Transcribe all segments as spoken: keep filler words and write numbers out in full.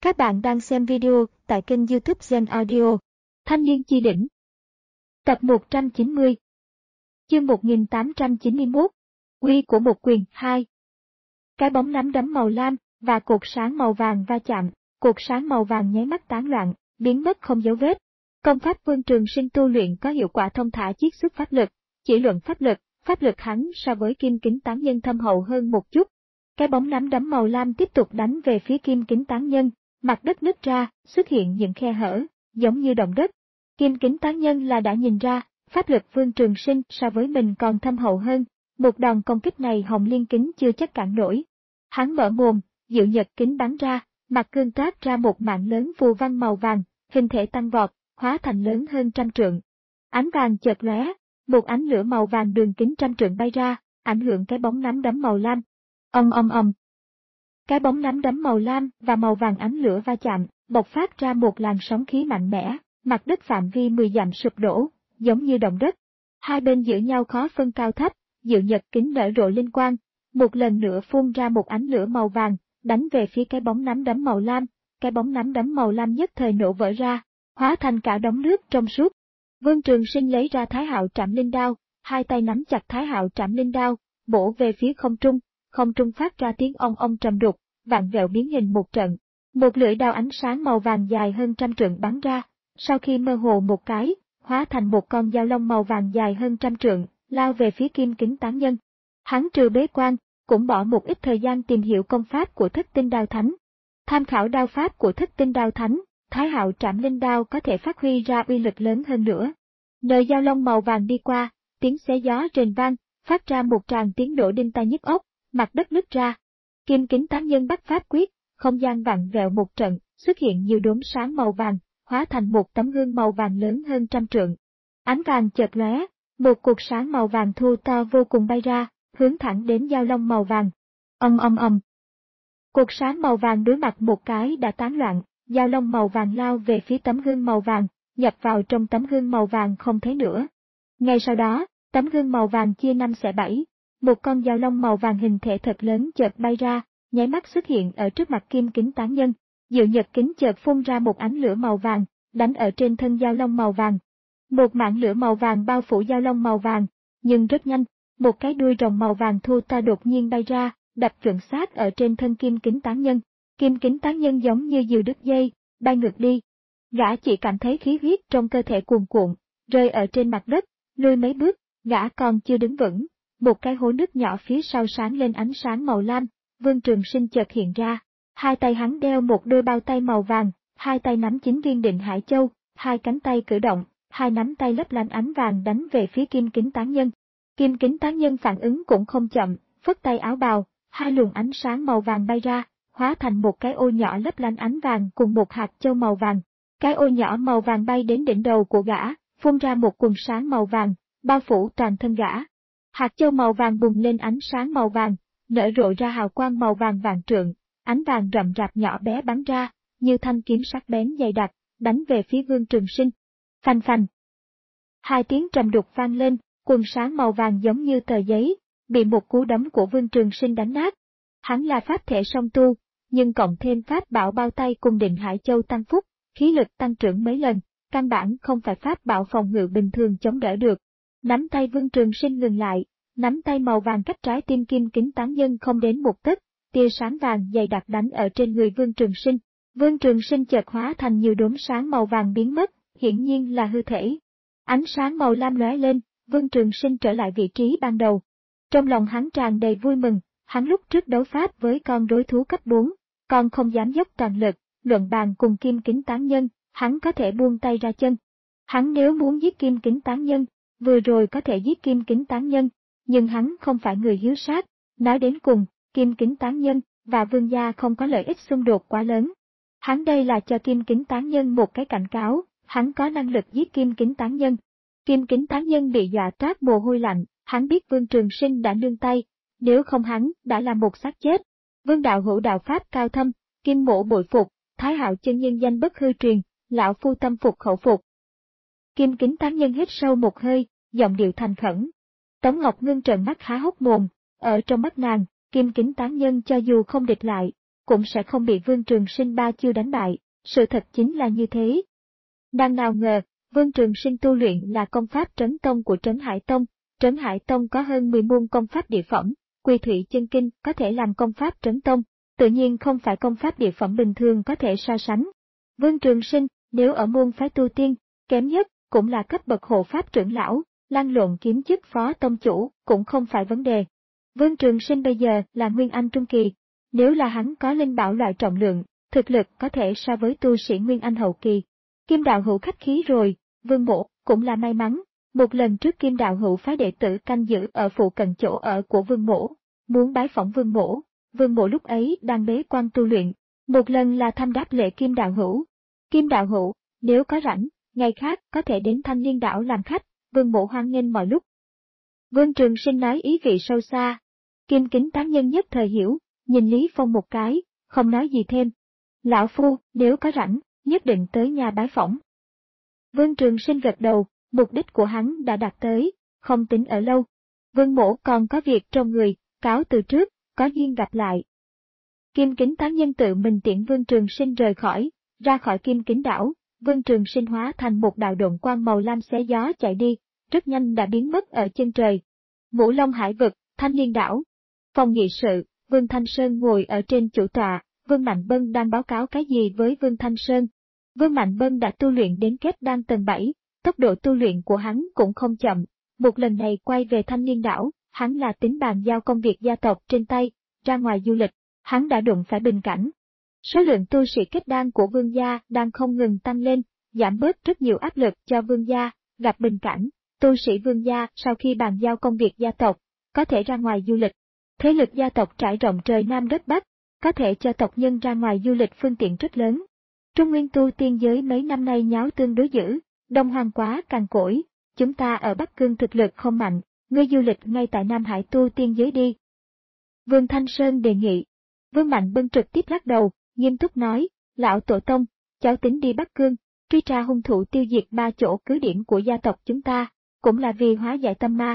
Các bạn đang xem video tại kênh YouTube Gen Audio. Thanh niên chi đỉnh. Tập một trăm chín mươi. Chương một nghìn tám trăm chín mươi mốt. Quy của một quyền hai. Cái bóng nắm đấm màu lam và cột sáng màu vàng va chạm, cột sáng màu vàng nháy mắt tán loạn, biến mất không dấu vết. Công pháp Vương Trường Sinh tu luyện có hiệu quả thông thả chiết xuất pháp lực, chỉ luận pháp lực, pháp lực hắn so với Kim Kính Tán Nhân thâm hậu hơn một chút. Cái bóng nắm đấm màu lam tiếp tục đánh về phía Kim Kính Tán Nhân, mặt đất nứt ra, xuất hiện những khe hở, giống như động đất. Kim Kính Tán Nhân là đã nhìn ra, pháp lực Vương Trường Sinh so với mình còn thâm hậu hơn, một đòn công kích này Hồng Liên Kính chưa chắc cản nổi. Hắn mở mồm, Diệu Nhật Kính bắn ra, mặt cương toát ra một mạng lớn phù văn màu vàng, hình thể tăng vọt, hóa thành lớn hơn trăm trượng. Ánh vàng chợt lóe, một ánh lửa màu vàng đường kính trăm trượng bay ra, ảnh hưởng cái bóng nắm đấm màu lam. Ầm ầm ầm. Cái bóng nắm đấm màu lam và màu vàng ánh lửa va chạm, bộc phát ra một làn sóng khí mạnh mẽ, mặt đất phạm vi mười dặm sụp đổ, giống như động đất. Hai bên giữa nhau khó phân cao thấp, Diệu Nhật Kính nở rộ linh quang, một lần nữa phun ra một ánh lửa màu vàng, đánh về phía cái bóng nắm đấm màu lam. Cái bóng nắm đấm màu lam nhất thời nổ vỡ ra, hóa thành cả đống nước trong suốt. Vương Trường Sinh lấy ra Thái Hạo Trảm Linh Đao, hai tay nắm chặt Thái Hạo Trảm Linh Đao, bổ về phía không trung. Không trung phát ra tiếng ong ong trầm đục, vạn vẹo biến hình một trận. Một lưỡi đao ánh sáng màu vàng dài hơn trăm trượng bắn ra, sau khi mơ hồ một cái, hóa thành một con dao long màu vàng dài hơn trăm trượng, lao về phía Kim Kính Tán Nhân. Hắn trừ bế quan, cũng bỏ một ít thời gian tìm hiểu công pháp của Thất Tinh Đao Thánh. Tham khảo đao pháp của Thất Tinh Đao Thánh, Thái Hạo Trảm Linh Đao có thể phát huy ra uy lực lớn hơn nữa. Nơi dao long màu vàng đi qua, tiếng xé gió rền vang, phát ra một tràng tiếng nổ đinh tai nhức óc. Mặt đất nứt ra. Kim Kính Tán Nhân bắt pháp quyết, không gian vặn vẹo một trận, xuất hiện nhiều đốm sáng màu vàng, hóa thành một tấm gương màu vàng lớn hơn trăm trượng. Ánh vàng chợt lóe, một cột sáng màu vàng thu to vô cùng bay ra, hướng thẳng đến dao long màu vàng. Ầm ầm ầm. Cột sáng màu vàng đối mặt một cái đã tán loạn, dao long màu vàng lao về phía tấm gương màu vàng, nhập vào trong tấm gương màu vàng không thấy nữa. Ngay sau đó, tấm gương màu vàng chia năm xẻ bảy. Một con dao long màu vàng hình thể thật lớn chợt bay ra, nháy mắt xuất hiện ở trước mặt Kim Kính Tán Nhân. Diệu Nhật Kính chợt phun ra một ánh lửa màu vàng, đánh ở trên thân dao long màu vàng. Một mảng lửa màu vàng bao phủ dao long màu vàng, nhưng rất nhanh, một cái đuôi rồng màu vàng thô to đột nhiên bay ra, đập chuẩn xác ở trên thân Kim Kính Tán Nhân. Kim Kính Tán Nhân giống như diều đứt dây, bay ngược đi. Gã chỉ cảm thấy khí huyết trong cơ thể cuồn cuộn, rơi ở trên mặt đất, lùi mấy bước, gã còn chưa đứng vững. Một cái hố nước nhỏ phía sau sáng lên ánh sáng màu lam, Vương Trường Sinh chợt hiện ra. Hai tay hắn đeo một đôi bao tay màu vàng, hai tay nắm chín viên Định Hải Châu, hai cánh tay cử động, hai nắm tay lấp lánh ánh vàng đánh về phía Kim Kính Tán Nhân. Kim Kính Tán Nhân phản ứng cũng không chậm, phất tay áo bào, hai luồng ánh sáng màu vàng bay ra, hóa thành một cái ô nhỏ lấp lánh ánh vàng cùng một hạt châu màu vàng. Cái ô nhỏ màu vàng bay đến đỉnh đầu của gã, phun ra một quầng sáng màu vàng, bao phủ toàn thân gã. Hạt châu màu vàng bùng lên ánh sáng màu vàng, nở rộ ra hào quang màu vàng vàng trượng, ánh vàng rậm rạp nhỏ bé bắn ra, như thanh kiếm sắc bén dày đặc, đánh về phía Vương Trường Sinh. Phanh phanh. Hai tiếng trầm đục vang lên, quần sáng màu vàng giống như tờ giấy, bị một cú đấm của Vương Trường Sinh đánh nát. Hắn là pháp thể song tu, nhưng cộng thêm pháp bảo bao tay cùng Định Hải Châu tăng phúc, khí lực tăng trưởng mấy lần, căn bản không phải pháp bảo phòng ngự bình thường chống đỡ được. Nắm tay Vương Trường Sinh ngừng lại, nắm tay màu vàng cách trái tim Kim Kính Tán Nhân không đến một tấc, tia sáng vàng dày đặc đánh ở trên người Vương Trường Sinh. Vương Trường Sinh chợt hóa thành nhiều đốm sáng màu vàng biến mất, hiển nhiên là hư thể. Ánh sáng màu lam lóe lên, Vương Trường Sinh trở lại vị trí ban đầu. Trong lòng hắn tràn đầy vui mừng, hắn lúc trước đấu pháp với con đối thú cấp bốn, còn không dám dốc toàn lực, luận bàn cùng Kim Kính Tán Nhân, hắn có thể buông tay ra chân. Hắn nếu muốn giết Kim Kính Tán Nhân, vừa rồi có thể giết Kim Kính Tán Nhân, nhưng hắn không phải người hiếu sát. Nói đến cùng, Kim Kính Tán Nhân và Vương gia không có lợi ích xung đột quá lớn. Hắn đây là cho Kim Kính Tán Nhân một cái cảnh cáo, hắn có năng lực giết Kim Kính Tán Nhân. Kim Kính Tán Nhân bị dọa toát mồ hôi lạnh, hắn biết Vương Trường Sinh đã nương tay, nếu không hắn đã là một xác chết. Vương đạo hữu đạo pháp cao thâm, Kim mộ bội phục, Thái Hạo chân nhân danh bất hư truyền, lão phu tâm phục khẩu phục. Kim Kính Tán Nhân hít sâu một hơi, giọng điệu thành khẩn. Tống Ngọc Ngưng trợn mắt há hốc mồm, ở trong mắt nàng, Kim Kính Tán Nhân cho dù không địch lại, cũng sẽ không bị Vương Trường Sinh ba chiêu đánh bại, sự thật chính là như thế. Đang nào ngờ, Vương Trường Sinh tu luyện là công pháp Trấn Tông của Trấn Hải Tông, Trấn Hải Tông có hơn mười môn công pháp địa phẩm, Quy Thủy Chân Kinh có thể làm công pháp Trấn Tông, tự nhiên không phải công pháp địa phẩm bình thường có thể so sánh. Vương Trường Sinh, nếu ở môn phái tu tiên, kém nhất cũng là cấp bậc hộ pháp trưởng lão, lăn lộn kiếm chức phó tông chủ cũng không phải vấn đề. Vương Trường Sinh bây giờ là Nguyên Anh Trung Kỳ, nếu là hắn có linh bảo loại trọng lượng, thực lực có thể so với tu sĩ Nguyên Anh Hậu Kỳ. Kim Đạo Hữu khách khí rồi, Vương Mỗ cũng là may mắn, một lần trước Kim Đạo Hữu phái đệ tử canh giữ ở phụ cận chỗ ở của Vương Mỗ, muốn bái phỏng Vương Mỗ, Vương Mỗ lúc ấy đang bế quan tu luyện, một lần là thăm đáp lễ Kim Đạo Hữu. Kim Đạo Hữu, nếu có rảnh, ngày khác có thể đến Thanh Liên Đảo làm khách, Vương Mỗ hoan nghênh mọi lúc. Vương Trường Sinh nói ý vị sâu xa. Kim Kính tán nhân nhất thời hiểu, nhìn Lý Phong một cái, không nói gì thêm. Lão Phu, nếu có rảnh, nhất định tới nhà bái phỏng. Vương Trường Sinh gật đầu, mục đích của hắn đã đạt tới, không tính ở lâu. Vương Mỗ còn có việc trong người, cáo từ trước, có duyên gặp lại. Kim Kính tán nhân tự mình tiễn Vương Trường Sinh rời khỏi, ra khỏi Kim Kính đảo, Vương Trường Sinh hóa thành một đạo độn quang màu lam xé gió chạy đi, rất nhanh đã biến mất ở chân trời. Ngũ Long Hải vực, Thanh Liên đảo. Phòng nghị sự, Vương Thanh Sơn ngồi ở trên chủ tọa, Vương Mạnh Bân đang báo cáo cái gì với Vương Thanh Sơn. Vương Mạnh Bân đã tu luyện đến kết đan tầng bảy, tốc độ tu luyện của hắn cũng không chậm. Một lần này quay về Thanh Liên đảo, hắn là tính bàn giao công việc gia tộc trên tay, ra ngoài du lịch, hắn đã đụng phải bình cảnh. Số lượng tu sĩ kết đan của Vương gia đang không ngừng tăng lên, giảm bớt rất nhiều áp lực cho Vương gia, gặp bình cảnh, tu sĩ Vương gia sau khi bàn giao công việc gia tộc, có thể ra ngoài du lịch. Thế lực gia tộc trải rộng trời Nam đất Bắc, có thể cho tộc nhân ra ngoài du lịch phương tiện rất lớn. Trung Nguyên tu tiên giới mấy năm nay nháo tương đối dữ, Đông Hoang quá cằn cỗi, chúng ta ở Bắc Cương thực lực không mạnh, ngươi du lịch ngay tại Nam Hải tu tiên giới đi. Vương Thanh Sơn đề nghị. Vương Mạnh Bân trực tiếp lắc đầu, nghiêm túc nói, lão tổ tông, cháu tính đi Bắc Cương, truy tra hung thủ tiêu diệt ba chỗ cứ điểm của gia tộc chúng ta, cũng là vì hóa giải tâm ma.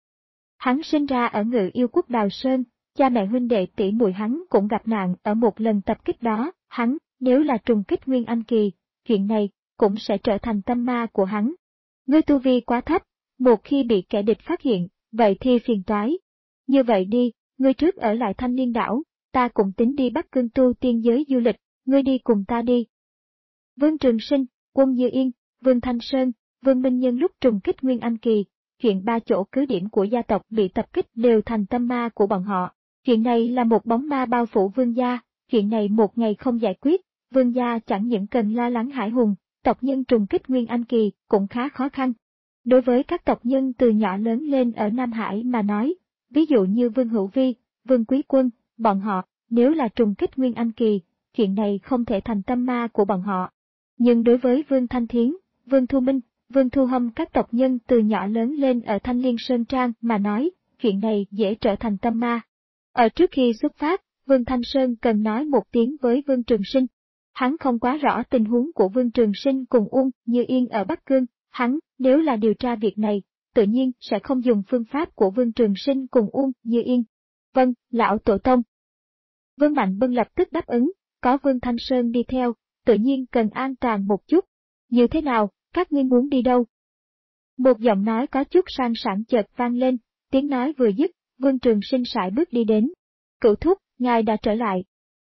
Hắn sinh ra ở Ngự Yêu quốc Đào Sơn, cha mẹ huynh đệ tỷ muội hắn cũng gặp nạn ở một lần tập kích đó, hắn, nếu là trùng kích Nguyên Anh Kỳ, chuyện này cũng sẽ trở thành tâm ma của hắn. Ngươi tu vi quá thấp, một khi bị kẻ địch phát hiện, vậy thì phiền toái. Như vậy đi, ngươi trước ở lại Thanh Liên đảo, ta cũng tính đi Bắc Cương tu tiên giới du lịch, ngươi đi cùng ta đi. Vương Trường Sinh, Quân Như Yên, Vương Thanh Sơn, Vương Minh Nhân lúc trùng kích Nguyên Anh Kỳ, chuyện ba chỗ cứ điểm của gia tộc bị tập kích đều thành tâm ma của bọn họ. Chuyện này là một bóng ma bao phủ Vương gia, chuyện này một ngày không giải quyết, Vương gia chẳng những cần lo lắng hải hùng, tộc nhân trùng kích Nguyên Anh Kỳ cũng khá khó khăn. Đối với các tộc nhân từ nhỏ lớn lên ở Nam Hải mà nói, ví dụ như Vương Hữu Vi, Vương Quý Quân, bọn họ, nếu là trùng kích Nguyên Anh Kỳ, chuyện này không thể thành tâm ma của bọn họ. Nhưng đối với Vương Thanh Thiến, Vương Thu Minh, Vương Thu Hâm các tộc nhân từ nhỏ lớn lên ở Thanh Liên Sơn Trang mà nói, chuyện này dễ trở thành tâm ma. Ở trước khi xuất phát, Vương Thanh Sơn cần nói một tiếng với Vương Trường Sinh. Hắn không quá rõ tình huống của Vương Trường Sinh cùng Uông Như Yên ở Bắc Cương, hắn, nếu là điều tra việc này, tự nhiên sẽ không dùng phương pháp của Vương Trường Sinh cùng Uông Như Yên. Vâng, lão tổ tông. Vương Mạnh Bân lập tức đáp ứng, có Vương Thanh Sơn đi theo, tự nhiên cần an toàn một chút. Như thế nào, các ngươi muốn đi đâu? Một giọng nói có chút sang sảng chợt vang lên, tiếng nói vừa dứt, Vương Trường Sinh sải bước đi đến. Cửu thúc, ngài đã trở lại.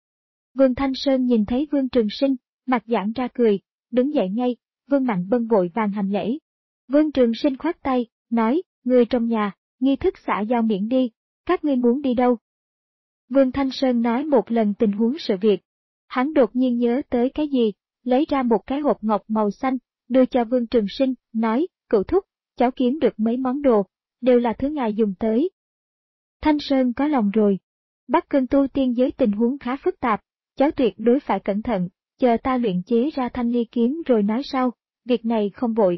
Vương Thanh Sơn nhìn thấy Vương Trường Sinh, mặt giãn ra cười, đứng dậy ngay, Vương Mạnh Bân vội vàng hành lễ. Vương Trường Sinh khoát tay, nói, người trong nhà, nghi thức xã giao miễn đi, các ngươi muốn đi đâu? Vương Thanh Sơn nói một lần tình huống sự việc. Hắn đột nhiên nhớ tới cái gì, lấy ra một cái hộp ngọc màu xanh, đưa cho Vương Trường Sinh, nói, cửu thúc, cháu kiếm được mấy món đồ, đều là thứ ngài dùng tới. Thanh Sơn có lòng rồi. Bắc Cương tu tiên giới tình huống khá phức tạp, cháu tuyệt đối phải cẩn thận, chờ ta luyện chế ra thanh ly kiếm rồi nói sau, việc này không vội.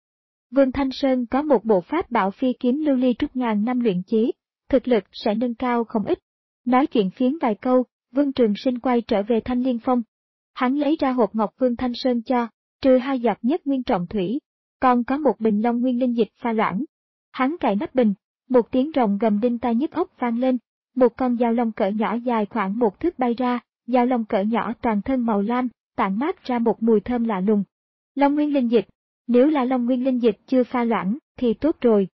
Vương Thanh Sơn có một bộ pháp bảo phi kiếm lưu ly trúc ngàn năm luyện chế, thực lực sẽ nâng cao không ít. Nói chuyện phiếm vài câu, Vương Trường Sinh quay trở về Thanh Liên Phong. Hắn lấy ra hộp ngọc Vương Thanh Sơn cho, trừ hai giọt nhất nguyên trọng thủy, còn có một bình long nguyên linh dịch pha loãng. Hắn cài nắp bình, một tiếng rồng gầm đinh tai nhức óc vang lên, một con dao long cỡ nhỏ dài khoảng một thước bay ra, dao long cỡ nhỏ toàn thân màu lam, tản mát ra một mùi thơm lạ lùng. Long nguyên linh dịch. Nếu là long nguyên linh dịch chưa pha loãng, thì tốt rồi.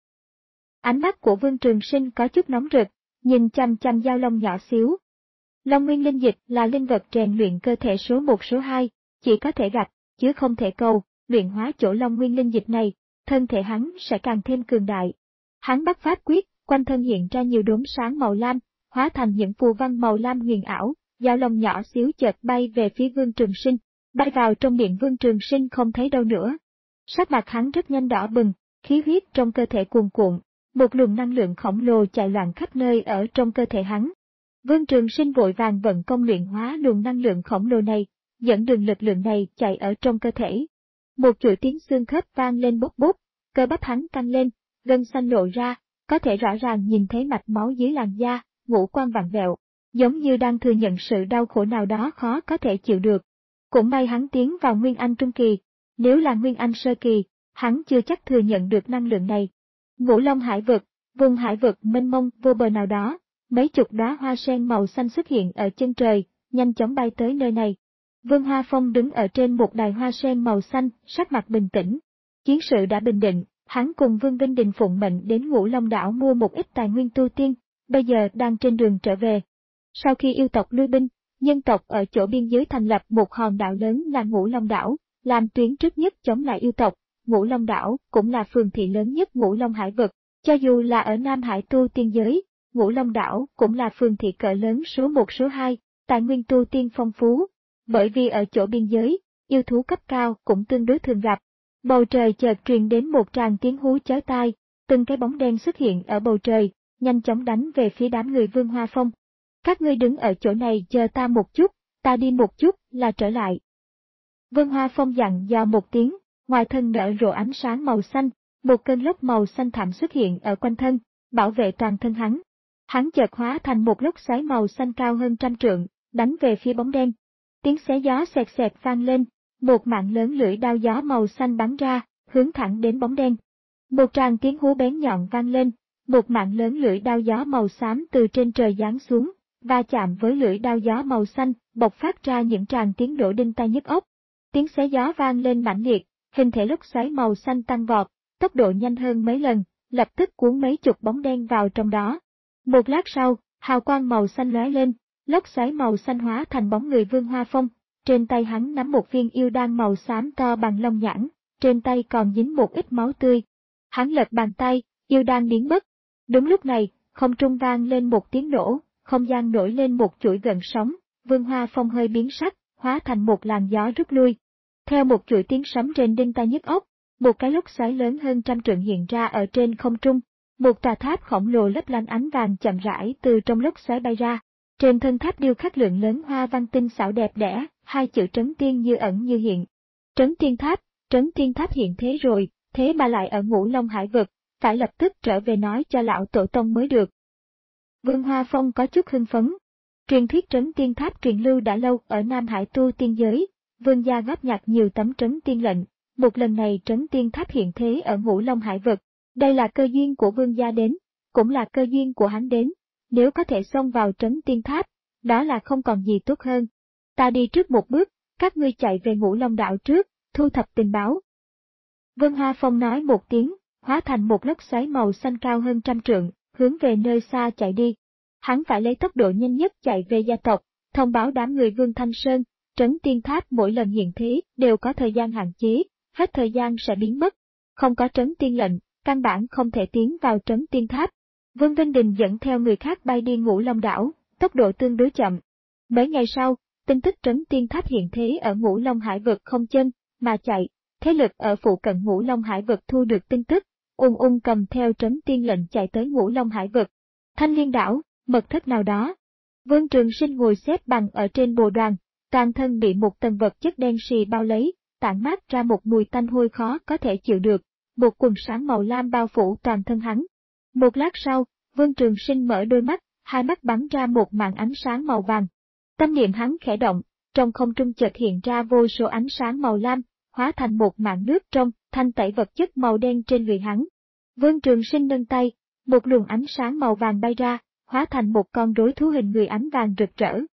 Ánh mắt của Vương Trường Sinh có chút nóng rực, nhìn chằm chằm dao long nhỏ xíu. Long nguyên linh dịch là linh vật rèn luyện cơ thể số một số hai, chỉ có thể gặt, chứ không thể cầu, luyện hóa chỗ long nguyên linh dịch này, thân thể hắn sẽ càng thêm cường đại. Hắn bắt pháp quyết, quanh thân hiện ra nhiều đốm sáng màu lam, hóa thành những phù văn màu lam huyền ảo, dao long nhỏ xíu chợt bay về phía Vương Trường Sinh, bay vào trong miệng Vương Trường Sinh không thấy đâu nữa. Sắc mặt hắn rất nhanh đỏ bừng, khí huyết trong cơ thể cuồn cuộn, một luồng năng lượng khổng lồ chạy loạn khắp nơi ở trong cơ thể hắn. Vương Trường Sinh vội vàng vận công luyện hóa luồng năng lượng khổng lồ này, dẫn đường lực lượng này chạy ở trong cơ thể. Một chuỗi tiếng xương khớp vang lên bốc bốc, cơ bắp hắn căng lên, gân xanh lộ ra, có thể rõ ràng nhìn thấy mạch máu dưới làn da, ngũ quan vặn vẹo, giống như đang thừa nhận sự đau khổ nào đó khó có thể chịu được. Cũng may hắn tiến vào Nguyên Anh Trung Kỳ, nếu là Nguyên Anh Sơ Kỳ, hắn chưa chắc thừa nhận được năng lượng này. Ngũ Long Hải vực, vùng hải vực mênh mông vô bờ nào đó, mấy chục đóa hoa sen màu xanh xuất hiện ở chân trời, nhanh chóng bay tới nơi này. Vương Hoa Phong đứng ở trên một đài hoa sen màu xanh, sắc mặt bình tĩnh. Chiến sự đã bình định, hắn cùng Vương Vinh Đình phụng mệnh đến Ngũ Long đảo mua một ít tài nguyên tu tiên, bây giờ đang trên đường trở về. Sau khi yêu tộc lui binh, nhân tộc ở chỗ biên giới thành lập một hòn đảo lớn là Ngũ Long đảo, làm tuyến trước nhất chống lại yêu tộc. Ngũ Long đảo cũng là phường thị lớn nhất Ngũ Long Hải vực, cho dù là ở Nam Hải tu tiên giới, Ngũ Long đảo cũng là phường thị cỡ lớn số một số hai, tài nguyên tu tiên phong phú. Bởi vì ở chỗ biên giới, yêu thú cấp cao cũng tương đối thường gặp. Bầu trời chợt truyền đến một tràng tiếng hú chói tai, từng cái bóng đen xuất hiện ở bầu trời, nhanh chóng đánh về phía đám người Vương Hoa Phong. Các ngươi đứng ở chỗ này chờ ta một chút, ta đi một chút là trở lại. Vương Hoa Phong dặn dò một tiếng, ngoài thân nở rộ ánh sáng màu xanh, một cơn lốc màu xanh thẳm xuất hiện ở quanh thân, bảo vệ toàn thân hắn. Hắn chợt hóa thành một lốc xoáy màu xanh cao hơn trăm trượng, đánh về phía bóng đen. Tiếng xé gió xẹt xẹt vang lên, một mạng lớn lưỡi đao gió màu xanh bắn ra, hướng thẳng đến bóng đen. Một tràng tiếng hú bén nhọn vang lên, một mạng lớn lưỡi đao gió màu xám từ trên trời giáng xuống, va chạm với lưỡi đao gió màu xanh, bộc phát ra những tràng tiếng nổ đinh tai nhức óc. Tiếng xé gió vang lên mãnh liệt, hình thể lốc xoáy màu xanh tăng vọt, tốc độ nhanh hơn mấy lần, lập tức cuốn mấy chục bóng đen vào trong đó. Một lát sau, hào quang màu xanh lóe lên, lốc xoáy màu xanh hóa thành bóng người Vương Hoa Phong, trên tay hắn nắm một viên yêu đan màu xám to bằng lông nhãn, trên tay còn dính một ít máu tươi. Hắn lật bàn tay, yêu đan biến mất. Đúng lúc này, không trung vang lên một tiếng nổ, không gian nổi lên một chuỗi gợn sóng, Vương Hoa Phong hơi biến sắc, hóa thành một làn gió rút lui. Theo một chuỗi tiếng sấm rền đinh tai nhức óc, một cái lốc xoáy lớn hơn trăm trượng hiện ra ở trên không trung, một tòa tháp khổng lồ lấp lánh ánh vàng chậm rãi từ trong lốc xoáy bay ra. Trên thân tháp điêu khắc lượng lớn hoa văn tinh xảo đẹp đẽ, hai chữ Trấn Tiên như ẩn như hiện. Trấn Tiên Tháp, Trấn Tiên Tháp hiện thế rồi, thế mà lại ở Ngũ Long Hải vực, phải lập tức trở về nói cho lão tổ tông mới được. Vương Hoa Phong có chút hưng phấn. Truyền thuyết Trấn Tiên Tháp truyền lưu đã lâu ở Nam Hải tu tiên giới, Vương gia góp nhặt nhiều tấm Trấn Tiên lệnh, một lần này Trấn Tiên Tháp hiện thế ở Ngũ Long Hải vực, đây là cơ duyên của Vương gia đến, cũng là cơ duyên của hắn đến. Nếu có thể xông vào Trấn Tiên Tháp, đó là không còn gì tốt hơn. Ta đi trước một bước, các ngươi chạy về Ngũ Long đảo trước, thu thập tình báo. Vương Hoa Phong nói một tiếng, hóa thành một lốc xoáy màu xanh cao hơn trăm trượng, hướng về nơi xa chạy đi. Hắn phải lấy tốc độ nhanh nhất chạy về gia tộc, thông báo đám người Vương Thanh Sơn, Trấn Tiên Tháp mỗi lần hiện thế đều có thời gian hạn chế, hết thời gian sẽ biến mất. Không có Trấn Tiên lệnh, căn bản không thể tiến vào Trấn Tiên Tháp. Vương Vinh Đình dẫn theo người khác bay đi Ngũ Long đảo, tốc độ tương đối chậm. Mấy ngày sau, tin tức Trấn Tiên Tháp hiện thế ở Ngũ Long Hải vực không chân mà chạy, thế lực ở phụ cận Ngũ Long Hải vực thu được tin tức, ung ung cầm theo Trấn Tiên lệnh chạy tới Ngũ Long Hải vực. Thanh Liên đảo, mật thất nào đó. Vương Trường Sinh ngồi xếp bằng ở trên bồ đoàn, toàn thân bị một tầng vật chất đen xì bao lấy, tản mát ra một mùi tanh hôi khó có thể chịu được, một quần sáng màu lam bao phủ toàn thân hắn. Một lát sau, Vương Trường Sinh mở đôi mắt, hai mắt bắn ra một màn ánh sáng màu vàng. Tâm niệm hắn khẽ động, trong không trung chợt hiện ra vô số ánh sáng màu lam, hóa thành một màn nước trong, thanh tẩy vật chất màu đen trên người hắn. Vương Trường Sinh nâng tay, một luồng ánh sáng màu vàng bay ra, hóa thành một con rối thú hình người ánh vàng rực rỡ.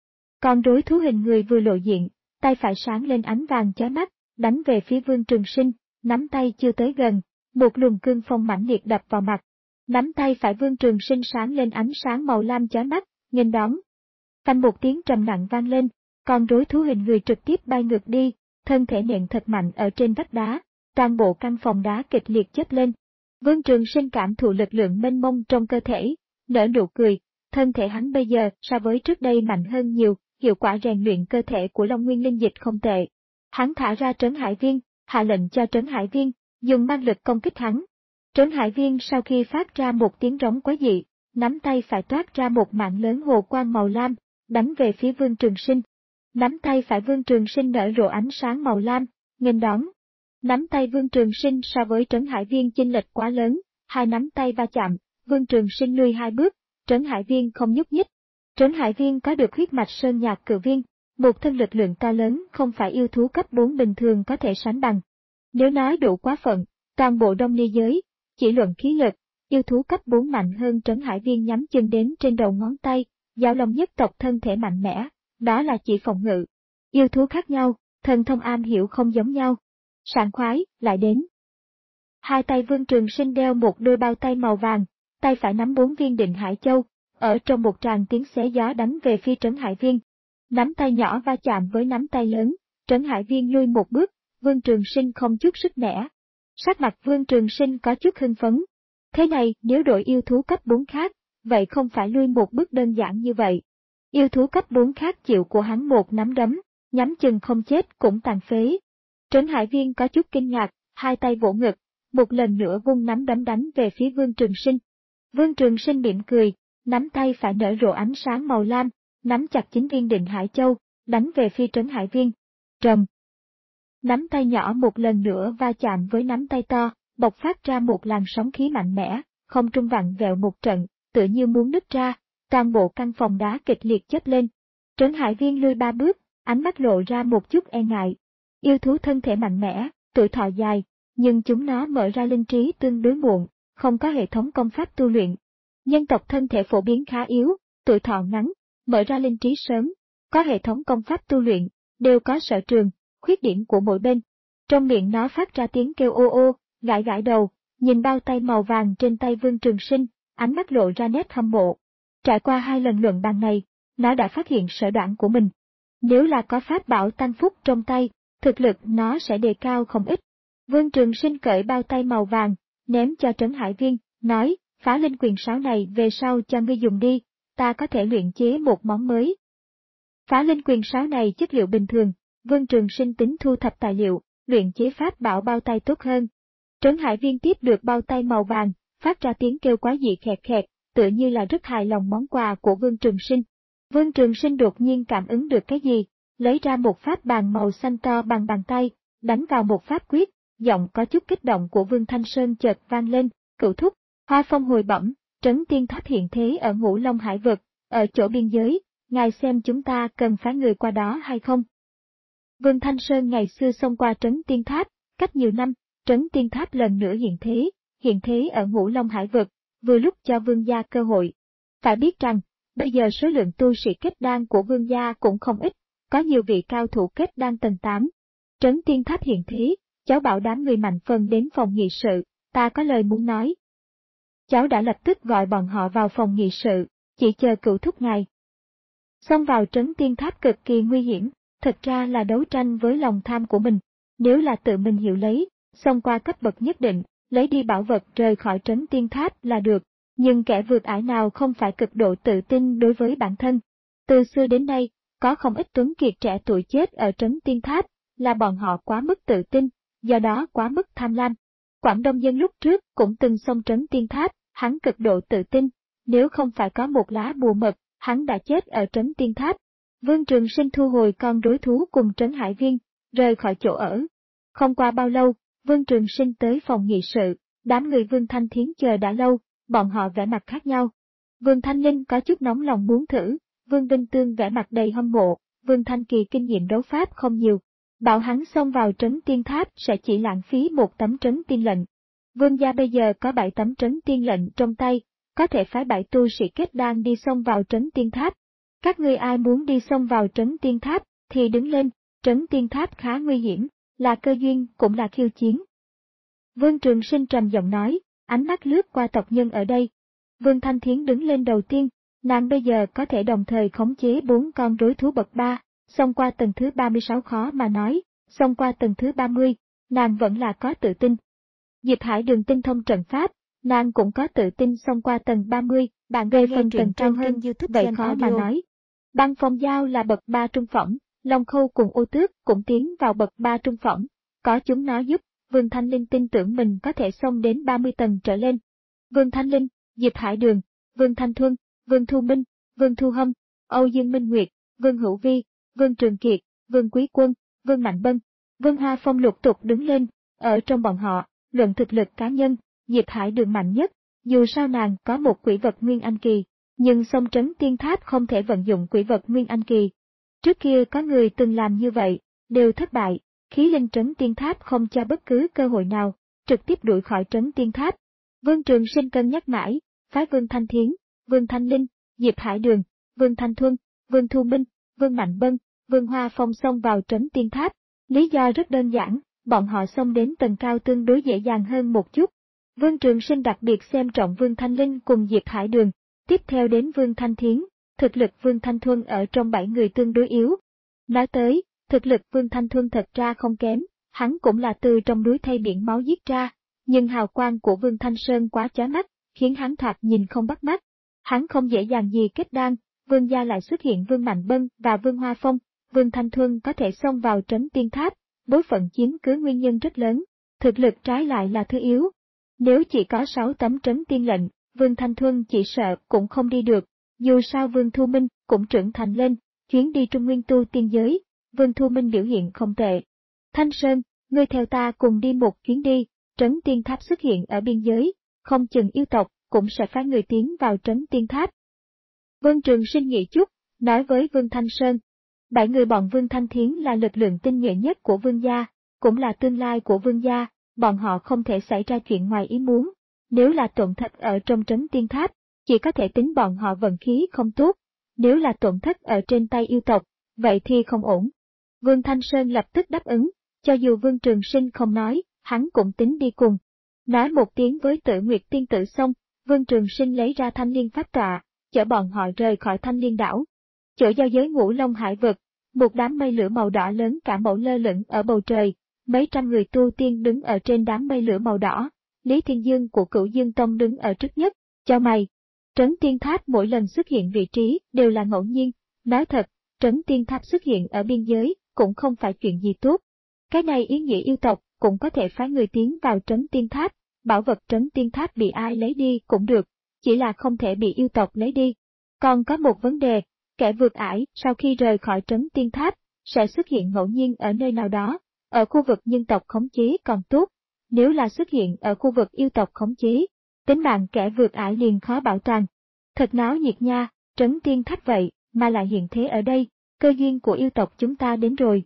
Con rối thú hình người vừa lộ diện, tay phải sáng lên ánh vàng chói mắt, đánh về phía Vương Trường Sinh, nắm tay chưa tới gần, một luồng cương phong mãnh liệt đập vào mặt. Nắm tay phải Vương Trường Sinh sáng lên ánh sáng màu lam chói mắt, nghênh đón. Phanh một tiếng trầm nặng vang lên, con rối thú hình người trực tiếp bay ngược đi, thân thể nện thật mạnh ở trên vách đá, toàn bộ căn phòng đá kịch liệt chớp lên. Vương Trường Sinh cảm thụ lực lượng mênh mông trong cơ thể, nở nụ cười, thân thể hắn bây giờ so với trước đây mạnh hơn nhiều, hiệu quả rèn luyện cơ thể của Long Nguyên Linh Dịch không tệ. Hắn thả ra Trấn Hải Viên, hạ lệnh cho Trấn Hải Viên dùng năng lực công kích hắn. Trấn Hải Viên sau khi phát ra một tiếng rống quái dị, nắm tay phải toát ra một mạng lớn hồ quang màu lam, đánh về phía Vương Trường Sinh. Nắm tay phải Vương Trường Sinh nở rộ ánh sáng màu lam, nghênh đón. Nắm tay Vương Trường Sinh so với Trấn Hải Viên chênh lệch quá lớn, hai nắm tay va chạm, Vương Trường Sinh lùi hai bước, Trấn Hải Viên không nhúc nhích. Trấn Hải Viên có được huyết mạch sơn nhạc cự viên, một thân lực lượng to lớn không phải yêu thú cấp bốn bình thường có thể sánh bằng. Nếu nói đủ quá phận, toàn bộ Đông Ly giới, chỉ luận khí lực, yêu thú cấp bốn mạnh hơn Trấn Hải Viên nhắm chân đến trên đầu ngón tay, Giao Long nhất tộc thân thể mạnh mẽ, đó là chỉ phòng ngự. Yêu thú khác nhau, thần thông am hiểu không giống nhau. Sảng khoái, lại đến. Hai tay Vương Trường Sinh đeo một đôi bao tay màu vàng, tay phải nắm bốn viên Định Hải Châu, ở trong một tràng tiếng xé gió đánh về phía Trấn Hải Viên. Nắm tay nhỏ va chạm với nắm tay lớn, Trấn Hải Viên lui một bước, Vương Trường Sinh không chút sức nẻ. Sắc mặt Vương Trường Sinh có chút hưng phấn. Thế này, nếu đổi yêu thú cấp bốn khác, vậy không phải lui một bước đơn giản như vậy. Yêu thú cấp bốn khác chịu của hắn một nắm đấm, nhắm chừng không chết cũng tàn phế. Trấn Hải Viên có chút kinh ngạc, hai tay vỗ ngực, một lần nữa vung nắm đấm đánh về phía Vương Trường Sinh. Vương Trường Sinh mỉm cười, nắm tay phải nở rộ ánh sáng màu lam, nắm chặt chính viên Định Hải Châu, đánh về phía Trấn Hải Viên. Trầm. Nắm tay nhỏ một lần nữa va chạm với nắm tay to, bộc phát ra một làn sóng khí mạnh mẽ, không trung vặn vẹo một trận, tựa như muốn nứt ra, toàn bộ căn phòng đá kịch liệt chớp lên. Trấn Hải Viên lui ba bước, ánh mắt lộ ra một chút e ngại. Yêu thú thân thể mạnh mẽ, tuổi thọ dài, nhưng chúng nó mở ra linh trí tương đối muộn, không có hệ thống công pháp tu luyện. Nhân tộc thân thể phổ biến khá yếu, tuổi thọ ngắn, mở ra linh trí sớm, có hệ thống công pháp tu luyện, đều có sở trường, khuyết điểm của mỗi bên. Trong miệng nó phát ra tiếng kêu ô ô, gãi gãi đầu, nhìn bao tay màu vàng trên tay Vương Trường Sinh, ánh mắt lộ ra nét hâm mộ. Trải qua hai lần luận bàn này, nó đã phát hiện sở đoạn của mình. Nếu là có pháp bảo tăng phúc trong tay, thực lực nó sẽ đề cao không ít. Vương Trường Sinh cởi bao tay màu vàng, ném cho Trấn Hải Viên, nói, phá linh quyền sáo này về sau cho ngươi dùng đi, ta có thể luyện chế một món mới. Phá linh quyền sáo này chất liệu bình thường, Vương Trường Sinh tính thu thập tài liệu, luyện chế pháp bảo bao tay tốt hơn. Trấn Hải Viên tiếp được bao tay màu vàng, phát ra tiếng kêu quá dị khẹt khẹt, tựa như là rất hài lòng món quà của Vương Trường Sinh. Vương Trường Sinh đột nhiên cảm ứng được cái gì, lấy ra một pháp bàn màu xanh to bằng bàn tay, đánh vào một pháp quyết, giọng có chút kích động của Vương Thanh Sơn chợt vang lên, cửu thúc, hoa phong hồi bẩm, Trấn Tiên Tháp hiện thế ở Ngũ Long Hải vực, ở chỗ biên giới, ngài xem chúng ta cần phái người qua đó hay không? Vương Thanh Sơn ngày xưa xông qua Trấn Tiên Tháp, cách nhiều năm, Trấn Tiên Tháp lần nữa hiện thế, hiện thế ở Ngũ Long Hải vực, vừa lúc cho Vương gia cơ hội. Phải biết rằng, bây giờ số lượng tu sĩ kết đan của Vương gia cũng không ít, có nhiều vị cao thủ kết đan tầng tám. Trấn Tiên Tháp hiện thế, cháu bảo đám người mạnh phần đến phòng nghị sự, ta có lời muốn nói. Cháu đã lập tức gọi bọn họ vào phòng nghị sự, chỉ chờ cửu thúc ngài. Xông vào Trấn Tiên Tháp cực kỳ nguy hiểm, thật ra là đấu tranh với lòng tham của mình. Nếu là tự mình hiểu lấy, xông qua cấp bậc nhất định, lấy đi bảo vật rời khỏi Trấn Tiên Tháp là được, nhưng kẻ vượt ải nào không phải cực độ tự tin đối với bản thân. Từ xưa đến nay, có không ít tuấn kiệt trẻ tuổi chết ở Trấn Tiên Tháp, là bọn họ quá mức tự tin, do đó quá mức tham lam. Quảng Đông Dân lúc trước cũng từng xông Trấn Tiên Tháp, hắn cực độ tự tin, nếu không phải có một lá bùa mật, hắn đã chết ở Trấn Tiên Tháp. Vương Trường Sinh thu hồi con rối thú cùng Trấn Hải Viên, rời khỏi chỗ ở. Không qua bao lâu, Vương Trường Sinh tới phòng nghị sự, đám người Vương Thanh Thiến chờ đã lâu, bọn họ vẻ mặt khác nhau. Vương Thanh Linh có chút nóng lòng muốn thử, Vương Vinh Tương vẻ mặt đầy hâm mộ, Vương Thanh Kỳ kinh nghiệm đấu pháp không nhiều. Bảo hắn xông vào Trấn Tiên Tháp sẽ chỉ lãng phí một tấm Trấn Tiên lệnh. Vương gia bây giờ có bảy tấm Trấn Tiên lệnh trong tay, có thể phái bảy tu sĩ kết đan đi xông vào Trấn Tiên Tháp. Các ngươi ai muốn đi xông vào trấn tiên tháp, thì đứng lên, trấn tiên tháp khá nguy hiểm, là cơ duyên cũng là khiêu chiến. Vương Trường Sinh trầm giọng nói, ánh mắt lướt qua tộc nhân ở đây. Vương Thanh Thiến đứng lên đầu tiên, nàng bây giờ có thể đồng thời khống chế bốn con rối thú bậc ba, xông qua tầng thứ ba mươi sáu khó mà nói, xông qua tầng thứ ba mươi, nàng vẫn là có tự tin. Diệp Hải Đường tinh thông trận pháp, nàng cũng có tự tin xông qua tầng ba mươi, bạn về phần tầng cao hơn, vậy khó mà nói. Băng Phong Giao là bậc ba trung phẩm, Long Khâu cùng Ô Tước cũng tiến vào bậc ba trung phẩm, có chúng nó giúp, Vương Thanh Linh tin tưởng mình có thể xông đến ba mươi tầng trở lên. Vương Thanh Linh, Diệp Hải Đường, Vương Thanh Thuân, Vương Thu Minh, Vương Thu Hâm, Âu Dương Minh Nguyệt, Vương Hữu Vi, Vương Trường Kiệt, Vương Quý Quân, Vương Mạnh Bân, Vương Hoa Phong lục tục đứng lên, ở trong bọn họ, luận thực lực cá nhân, Diệp Hải Đường mạnh nhất, dù sao nàng có một quỷ vật Nguyên Anh Kỳ, nhưng xông trấn tiên tháp không thể vận dụng quỷ vật Nguyên Anh Kỳ. Trước kia có người từng làm như vậy, đều thất bại, khí linh trấn tiên tháp không cho bất cứ cơ hội nào, trực tiếp đuổi khỏi trấn tiên tháp. Vương Trường Sinh cân nhắc mãi, phái Vương Thanh Thiến, Vương Thanh Linh, Diệp Hải Đường, Vương Thanh Thuân, Vương Thu Minh, Vương Mạnh Bân, Vương Hoa Phong xông vào trấn tiên tháp. Lý do rất đơn giản, bọn họ xông đến tầng cao tương đối dễ dàng hơn một chút. Vương Trường Sinh đặc biệt xem trọng Vương Thanh Linh cùng Diệp Hải Đường, tiếp theo đến Vương Thanh Thiến, thực lực Vương Thanh Thuân ở trong bảy người tương đối yếu. Nói tới, thực lực Vương Thanh Thuân thật ra không kém, hắn cũng là từ trong núi thây biển máu giết ra, nhưng hào quang của Vương Thanh Sơn quá chói mắt, khiến hắn thoạt nhìn không bắt mắt. Hắn không dễ dàng gì kết đan, Vương gia lại xuất hiện Vương Mạnh Bân và Vương Hoa Phong, Vương Thanh Thuân có thể xông vào trấn tiên tháp, bối phận chiếm cứ nguyên nhân rất lớn, thực lực trái lại là thứ yếu. Nếu chỉ có sáu tấm trấn tiên lệnh, Vương Thanh Thuân chỉ sợ cũng không đi được, dù sao Vương Thu Minh cũng trưởng thành lên, chuyến đi Trung Nguyên tu tiên giới, Vương Thu Minh biểu hiện không tệ. Thanh Sơn, ngươi theo ta cùng đi một chuyến đi, trấn tiên tháp xuất hiện ở biên giới, không chừng yêu tộc cũng sẽ phái người tiến vào trấn tiên tháp. Vương Trường Sinh nghĩ chút, nói với Vương Thanh Sơn, bảy người bọn Vương Thanh Thiến là lực lượng tinh nhuệ nhất của Vương gia, cũng là tương lai của Vương gia, bọn họ không thể xảy ra chuyện ngoài ý muốn. Nếu là tổn thất ở trong trấn tiên tháp, chỉ có thể tính bọn họ vận khí không tốt, nếu là tổn thất ở trên tay yêu tộc, vậy thì không ổn. Vương Thanh Sơn lập tức đáp ứng, cho dù Vương Trường Sinh không nói, hắn cũng tính đi cùng. Nói một tiếng với Tử Nguyệt Tiên Tử xong, Vương Trường Sinh lấy ra Thanh Liên Pháp Tọa, chở bọn họ rời khỏi Thanh Liên đảo. Chỗ giao giới Ngũ Long Hải vực, một đám mây lửa màu đỏ lớn cả mẫu lơ lửng ở bầu trời, mấy trăm người tu tiên đứng ở trên đám mây lửa màu đỏ. Lý Thiên Dương của Cửu Dương Tông đứng ở trước nhất, cho mày. Trấn Tiên Tháp mỗi lần xuất hiện vị trí đều là ngẫu nhiên, nói thật, Trấn Tiên Tháp xuất hiện ở biên giới cũng không phải chuyện gì tốt. Cái này ý nghĩa yêu tộc cũng có thể phái người tiến vào Trấn Tiên Tháp, bảo vật Trấn Tiên Tháp bị ai lấy đi cũng được, chỉ là không thể bị yêu tộc lấy đi. Còn có một vấn đề, kẻ vượt ải sau khi rời khỏi Trấn Tiên Tháp, sẽ xuất hiện ngẫu nhiên ở nơi nào đó, ở khu vực nhân tộc khống chế còn tốt. Nếu là xuất hiện ở khu vực yêu tộc khống chế, tính mạng kẻ vượt ải liền khó bảo toàn. Thật náo nhiệt nha, Trấn Tiên Tháp vậy, mà lại hiện thế ở đây, cơ duyên của yêu tộc chúng ta đến rồi.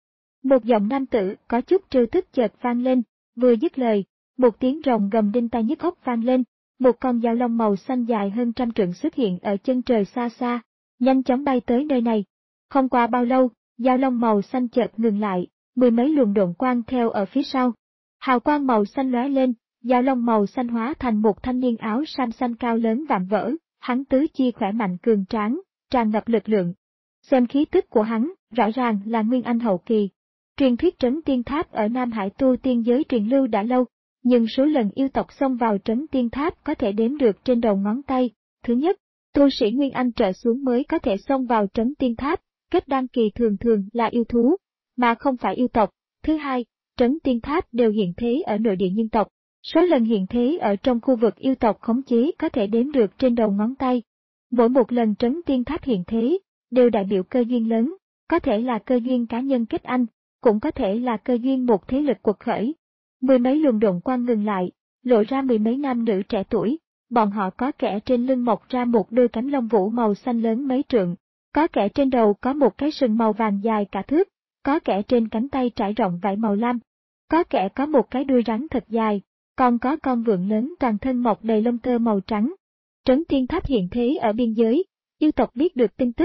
Một giọng nam tử có chút trêu tức chợt vang lên, vừa dứt lời, một tiếng rồng gầm đinh tai nhức óc vang lên, một con dao long màu xanh dài hơn trăm trượng xuất hiện ở chân trời xa xa, nhanh chóng bay tới nơi này. Không qua bao lâu, dao long màu xanh chợt ngừng lại, mười mấy luồng độn quang theo ở phía sau. Hào quang màu xanh lóe lên, dao long màu xanh hóa thành một thanh niên áo sam xanh cao lớn vạm vỡ, hắn tứ chi khỏe mạnh cường tráng, tràn ngập lực lượng. Xem khí tức của hắn, rõ ràng là Nguyên Anh hậu kỳ. Truyền thuyết Trấn Tiên Tháp ở Nam Hải tu tiên giới truyền lưu đã lâu, nhưng số lần yêu tộc xông vào Trấn Tiên Tháp có thể đếm được trên đầu ngón tay. Thứ nhất, tu sĩ Nguyên Anh trở xuống mới có thể xông vào Trấn Tiên Tháp, kết đan kỳ thường thường là yêu thú, mà không phải yêu tộc. Thứ hai, Trấn Tiên Tháp đều hiện thế ở nội địa nhân tộc, số lần hiện thế ở trong khu vực yêu tộc khống chế có thể đếm được trên đầu ngón tay. Mỗi một lần Trấn Tiên Tháp hiện thế, đều đại biểu cơ duyên lớn, có thể là cơ duyên cá nhân kết anh, cũng có thể là cơ duyên một thế lực quật khởi. Mười mấy luồng độn quang ngừng lại, lộ ra mười mấy nam nữ trẻ tuổi, bọn họ có kẻ trên lưng mọc ra một đôi cánh lông vũ màu xanh lớn mấy trượng, có kẻ trên đầu có một cái sừng màu vàng dài cả thước, có kẻ trên cánh tay trải rộng vảy màu lam, có kẻ có một cái đuôi rắn thật dài, còn có con vượn lớn toàn thân mọc đầy lông tơ màu trắng. Trấn Tiên Tháp hiện thế ở biên giới, yêu tộc biết được tin tức,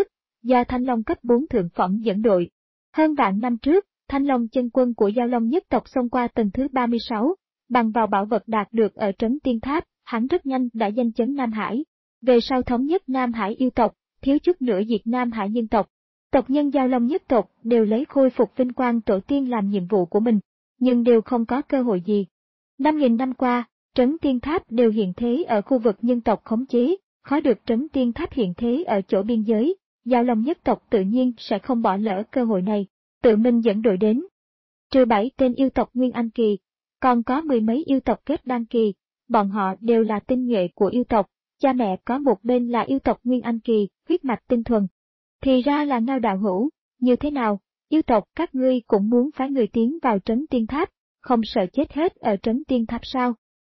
do Thanh Long cấp bốn thượng phẩm dẫn đội. Hơn vạn năm trước, Thanh Long chân quân của Dao Long nhất tộc xông qua tầng thứ ba mươi sáu, bằng vào bảo vật đạt được ở trấn Tiên Tháp, hắn rất nhanh đã danh chấn Nam Hải. Về sau thống nhất Nam Hải yêu tộc, thiếu chút nữa diệt Nam Hải nhân tộc. Tộc nhân Dao Long nhất tộc đều lấy khôi phục vinh quang tổ tiên làm nhiệm vụ của mình, nhưng đều không có cơ hội gì. Năm nghìn năm qua, trấn Tiên Tháp đều hiện thế ở khu vực nhân tộc khống chế, khó được trấn Tiên Tháp hiện thế ở chỗ biên giới, Dao Long nhất tộc tự nhiên sẽ không bỏ lỡ cơ hội này, tự mình dẫn đội đến. Trừ bảy tên yêu tộc Nguyên Anh Kỳ, còn có mười mấy yêu tộc kết đan kỳ, bọn họ đều là tinh nhuệ của yêu tộc, cha mẹ có một bên là yêu tộc Nguyên Anh Kỳ, huyết mạch tinh thuần. Thì ra là Ngao đạo hữu, như thế nào, yêu tộc các ngươi cũng muốn phái người tiến vào trấn Tiên Tháp, không sợ chết hết ở trấn Tiên Tháp sao?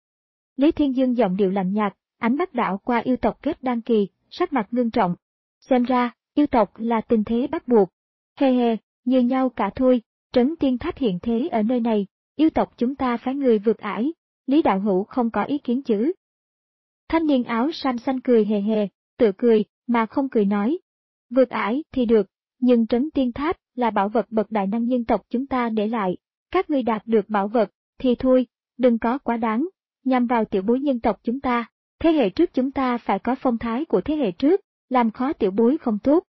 Lý Thiên Dương giọng điệu lạnh nhạt, ánh mắt đảo qua yêu tộc kết đan kỳ, sắc mặt ngưng trọng. Xem ra, yêu tộc là tình thế bắt buộc. Hề hề, như nhau cả thôi, trấn Tiên Tháp hiện thế ở nơi này, yêu tộc chúng ta phái người vượt ải, Lý đạo hữu không có ý kiến chứ? Thanh niên áo sam xanh cười hề hề, tự cười, mà không cười nói. Vượt ải thì được, nhưng trấn Tiên Tháp là bảo vật bậc đại năng nhân tộc chúng ta để lại, các ngươi đạt được bảo vật, thì thôi, đừng có quá đáng, nhằm vào tiểu bối nhân tộc chúng ta, thế hệ trước chúng ta phải có phong thái của thế hệ trước, làm khó tiểu bối không tốt.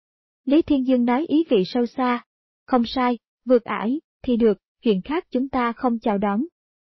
Lý Thiên Dương nói ý vị sâu xa, không sai, vượt ải, thì được, chuyện khác chúng ta không chào đón.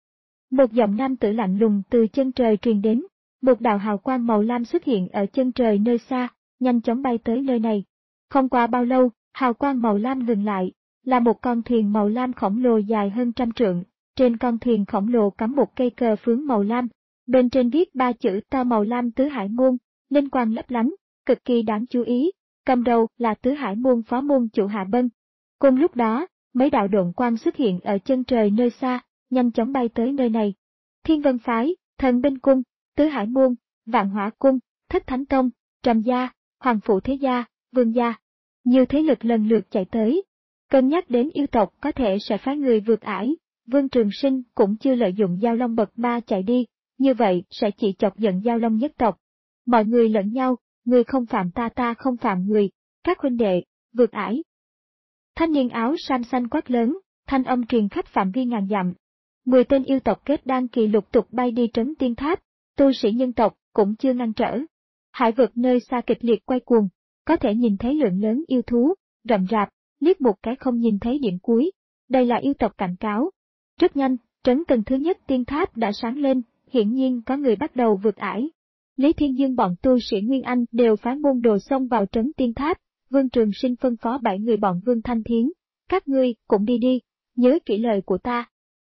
Một giọng nam tử lạnh lùng từ chân trời truyền đến, một đạo hào quang màu lam xuất hiện ở chân trời nơi xa, nhanh chóng bay tới nơi này. Không qua bao lâu, hào quang màu lam ngừng lại, là một con thuyền màu lam khổng lồ dài hơn trăm trượng, trên con thuyền khổng lồ cắm một cây cờ phướng màu lam, bên trên viết ba chữ to màu lam Tứ Hải Môn, linh quang lấp lánh, cực kỳ đáng chú ý, cầm đầu là Tứ Hải Môn phó môn chủ Hạ Bân. Cùng lúc đó, mấy đạo độn quang xuất hiện ở chân trời nơi xa, nhanh chóng bay tới nơi này. Thiên Vân Phái, Thần Binh Cung, Tứ Hải Môn, Vạn Hỏa Cung, Thất Thánh Tông, Trầm Gia, Hoàng Phụ Thế Gia, Vương Gia. Nhiều thế lực lần lượt chạy tới. Cân nhắc đến yêu tộc có thể sẽ phái người vượt ải, Vương Trường Sinh cũng chưa lợi dụng Dao Long bậc ba chạy đi, như vậy sẽ chỉ chọc giận Dao Long nhất tộc. Mọi người lẫn nhau, người không phạm ta ta không phạm người, các huynh đệ, vượt ải. Thanh niên áo sam xanh quát lớn, thanh âm truyền khắp phạm vi ngàn dặm. Mười tên yêu tộc kết đan kỳ lục tục bay đi trấn Tiên Tháp, tu sĩ nhân tộc cũng chưa ngăn trở. Hải vực nơi xa kịch liệt quay cuồng, có thể nhìn thấy lượng lớn yêu thú, rậm rạp, liếc một cái không nhìn thấy điểm cuối. Đây là yêu tộc cảnh cáo. Rất nhanh, trấn tầng thứ nhất Tiên Tháp đã sáng lên, hiển nhiên có người bắt đầu vượt ải. Lý Thiên Dương bọn tu sĩ Nguyên Anh đều phái môn đồ xông vào trấn Tiên Tháp, Vương Trường Sinh phân phó bảy người bọn Vương Thanh Thiến, các ngươi cũng đi đi, nhớ kỹ lời của ta.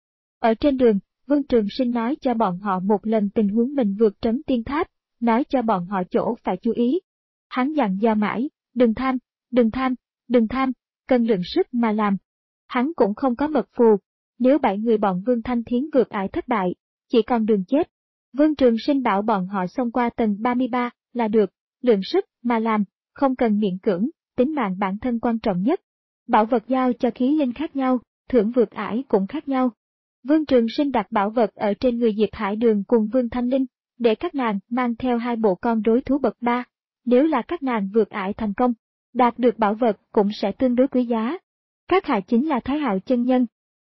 Ở trên đường, Vương Trường Sinh nói cho bọn họ một lần tình huống mình vượt trấn Tiên Tháp, nói cho bọn họ chỗ phải chú ý. Hắn dặn dò mãi, đừng tham, đừng tham, đừng tham, cần lượng sức mà làm. Hắn cũng không có mật phù, nếu bảy người bọn Vương Thanh Thiến vượt ải thất bại, chỉ còn đường chết. Vương Trường Sinh bảo bọn họ xông qua tầng ba mươi ba là được, lượng sức mà làm, không cần miễn cưỡng, tính mạng bản thân quan trọng nhất. Bảo vật giao cho khí linh khác nhau, thưởng vượt ải cũng khác nhau. Vương Trường Sinh đặt bảo vật ở trên người Diệp Hải Đường cùng Vương Thanh Linh, để các nàng mang theo hai bộ con rối thú bậc ba. Nếu là các nàng vượt ải thành công, đạt được bảo vật cũng sẽ tương đối quý giá. Các hạ chính là Thái Hạo chân nhân.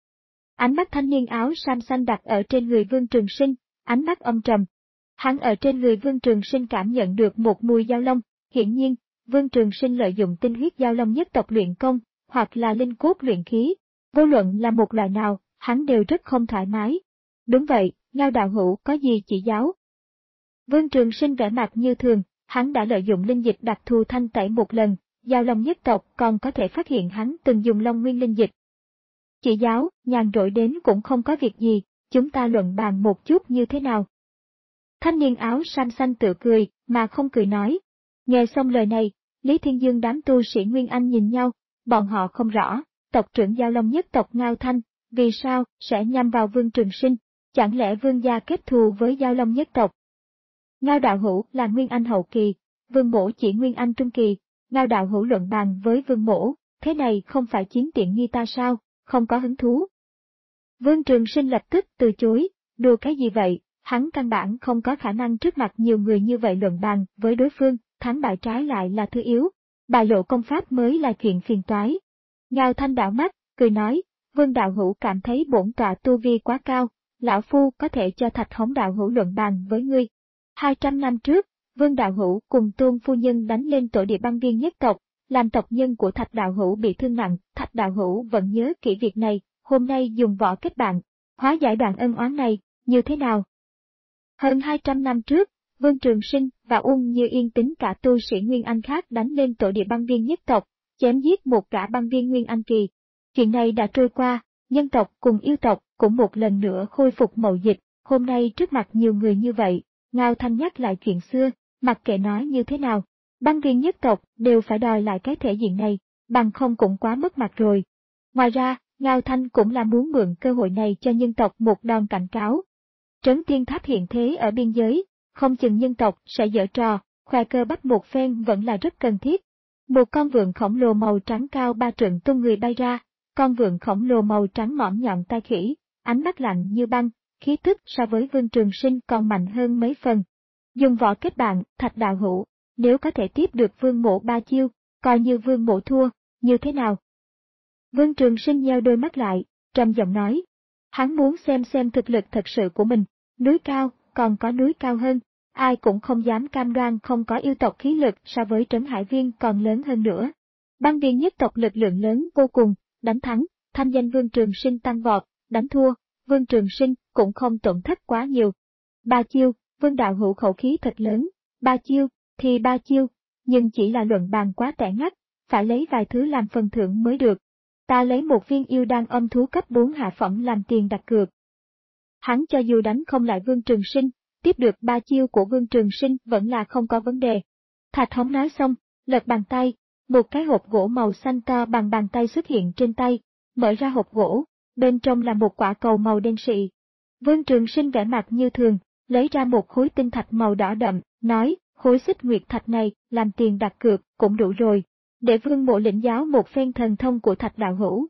Ánh mắt thanh niên áo sam xanh đặt ở trên người Vương Trường Sinh, ánh mắt âm trầm. Hắn ở trên người Vương Trường Sinh cảm nhận được một mùi dao long, hiển nhiên, Vương Trường Sinh lợi dụng tinh huyết dao long nhất tộc luyện công, hoặc là linh cốt luyện khí. Vô luận là một loại nào, hắn đều rất không thoải mái. Đúng vậy, Ngao đạo hữu có gì chỉ giáo? Vương Trường Sinh vẻ mặt như thường, hắn đã lợi dụng linh dịch đặc thù thanh tẩy một lần, dao long nhất tộc còn có thể phát hiện hắn từng dùng long nguyên linh dịch. Chỉ giáo, nhàn rỗi đến cũng không có việc gì, chúng ta luận bàn một chút như thế nào? Thanh niên áo sam xanh tự cười, mà không cười nói. Nghe xong lời này, Lý Thiên Dương đám tu sĩ Nguyên Anh nhìn nhau, bọn họ không rõ, tộc trưởng Dao Long nhất tộc Ngao Thanh, vì sao sẽ nhằm vào Vương Trường Sinh, chẳng lẽ Vương gia kết thù với Dao Long nhất tộc? Ngao đạo hữu là Nguyên Anh hậu kỳ, Vương mỗ chỉ Nguyên Anh trung kỳ, Ngao đạo hữu luận bàn với Vương mỗ, thế này không phải chiếm tiện nghi ta sao, không có hứng thú. Vương Trường Sinh lập tức từ chối, đùa cái gì vậy, hắn căn bản không có khả năng trước mặt nhiều người như vậy luận bàn với đối phương, thắng bại trái lại là thứ yếu. bại lộ công pháp mới là chuyện phiền toái. Ngao Thanh đảo mắt, cười nói, Vương đạo hữu cảm thấy bổn tọa tu vi quá cao, lão phu có thể cho Thạch Hống đạo hữu luận bàn với ngươi. Hai trăm năm trước, Vương đạo hữu cùng Tôn phu nhân đánh lên tổ địa băng viên nhất tộc, làm tộc nhân của Thạch đạo hữu bị thương nặng, Thạch đạo hữu vẫn nhớ kỹ việc này, hôm nay dùng võ kết bạn, hóa giải đoạn ân oán này, như thế nào? Hơn hai trăm năm trước, Vương Trường Sinh và Uông Như Yên tính cả tu sĩ Nguyên Anh khác đánh lên tổ địa băng viên nhất tộc, chém giết một cả băng viên Nguyên Anh kỳ. Chuyện này đã trôi qua, nhân tộc cùng yêu tộc cũng một lần nữa khôi phục mậu dịch, hôm nay trước mặt nhiều người như vậy, Ngao Thanh nhắc lại chuyện xưa, mặc kệ nói như thế nào, băng viên nhất tộc đều phải đòi lại cái thể diện này, bằng không cũng quá mất mặt rồi. Ngoài ra, Ngao Thanh cũng là muốn mượn cơ hội này cho nhân tộc một đòn cảnh cáo. Trấn Thiên Tháp hiện thế ở biên giới, không chừng nhân tộc sẽ giở trò, khoe cơ bắp một phen vẫn là rất cần thiết. Một con vượn khổng lồ màu trắng cao ba trượng tung người bay ra, con vượn khổng lồ màu trắng mõm nhọn tai khỉ, ánh mắt lạnh như băng, khí tức so với Vương Trường Sinh còn mạnh hơn mấy phần. Dùng võ kết bạn, Thạch đạo hữu, nếu có thể tiếp được Vương Mộ ba chiêu, coi như Vương Mộ thua, như thế nào? Vương Trường Sinh nheo đôi mắt lại, trầm giọng nói. Hắn muốn xem xem thực lực thật sự của mình, núi cao, còn có núi cao hơn, ai cũng không dám cam đoan không có yêu tộc khí lực so với Trấn Hải Viên còn lớn hơn nữa. Băng viên nhất tộc lực lượng lớn vô cùng, đánh thắng, thanh danh Vương Trường Sinh tăng vọt, đánh thua, Vương Trường Sinh cũng không tổn thất quá nhiều. Ba chiêu, Vương đạo hữu khẩu khí thật lớn, ba chiêu, thì ba chiêu, nhưng chỉ là luận bàn quá tẻ ngắt, phải lấy vài thứ làm phần thưởng mới được. Ta lấy một viên yêu đan âm thú cấp bốn hạ phẩm làm tiền đặt cược. Hắn cho dù đánh không lại Vương Trường Sinh, tiếp được ba chiêu của Vương Trường Sinh vẫn là không có vấn đề. Thạch Hống nói xong, lật bàn tay, một cái hộp gỗ màu xanh to bằng bàn tay xuất hiện trên tay, mở ra hộp gỗ, bên trong là một quả cầu màu đen sị. Vương Trường Sinh vẻ mặt như thường, lấy ra một khối tinh thạch màu đỏ đậm, nói, khối xích nguyệt thạch này, làm tiền đặt cược, cũng đủ rồi, để Vương Mộ lĩnh giáo một phen thần thông của Thạch đạo hữu.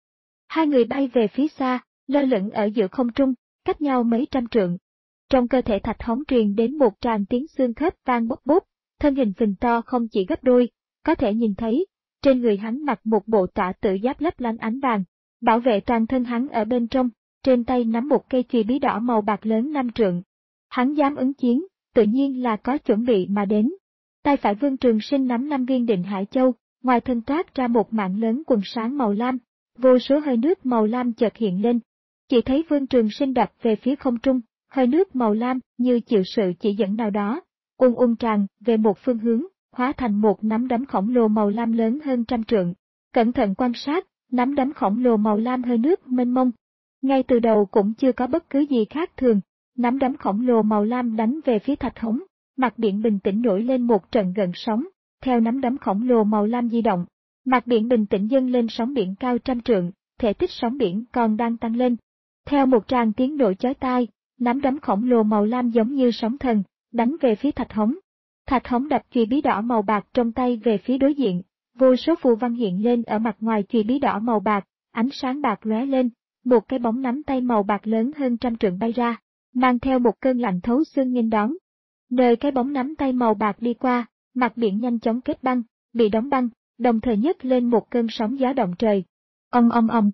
Hai người bay về phía xa, lơ lửng ở giữa không trung, cách nhau mấy trăm trượng. Trong cơ thể Thạch Hống truyền đến một tràng tiếng xương khớp vang bốc bốc, thân hình phình to không chỉ gấp đôi, có thể nhìn thấy, trên người hắn mặc một bộ tọa tự giáp lấp lánh ánh vàng, bảo vệ toàn thân hắn ở bên trong, trên tay nắm một cây chùy bí đỏ màu bạc lớn năm trượng. Hắn dám ứng chiến, tự nhiên là có chuẩn bị mà đến. Tay phải Vương Trường Sinh nắm năm viên Định Hải Châu, ngoài thân toát ra một mảng lớn quần sáng màu lam, vô số hơi nước màu lam chợt hiện lên. Chỉ thấy Vương Trường Sinh đập về phía không trung, hơi nước màu lam như chịu sự chỉ dẫn nào đó, ung ung tràn về một phương hướng, hóa thành một nắm đấm khổng lồ màu lam lớn hơn trăm trượng. Cẩn thận quan sát, nắm đấm khổng lồ màu lam hơi nước mênh mông. Ngay từ đầu cũng chưa có bất cứ gì khác thường, nắm đấm khổng lồ màu lam đánh về phía Thạch Hống, mặt biển bình tĩnh nổi lên một trận gợn sóng, theo nắm đấm khổng lồ màu lam di động, mặt biển bình tĩnh dâng lên sóng biển cao trăm trượng, thể tích sóng biển còn đang tăng lên. Theo một tràng tiếng nổ chói tai, nắm đấm khổng lồ màu lam giống như sóng thần, đánh về phía Thạch Hống. Thạch Hống đập chùy bí đỏ màu bạc trong tay về phía đối diện, vô số phù văn hiện lên ở mặt ngoài chùy bí đỏ màu bạc, ánh sáng bạc lóe lên, một cái bóng nắm tay màu bạc lớn hơn trăm trượng bay ra, mang theo một cơn lạnh thấu xương nghênh đón. Nơi cái bóng nắm tay màu bạc đi qua, mặt biển nhanh chóng kết băng, bị đóng băng, đồng thời nhấc lên một cơn sóng gió động trời. Ong ong ong.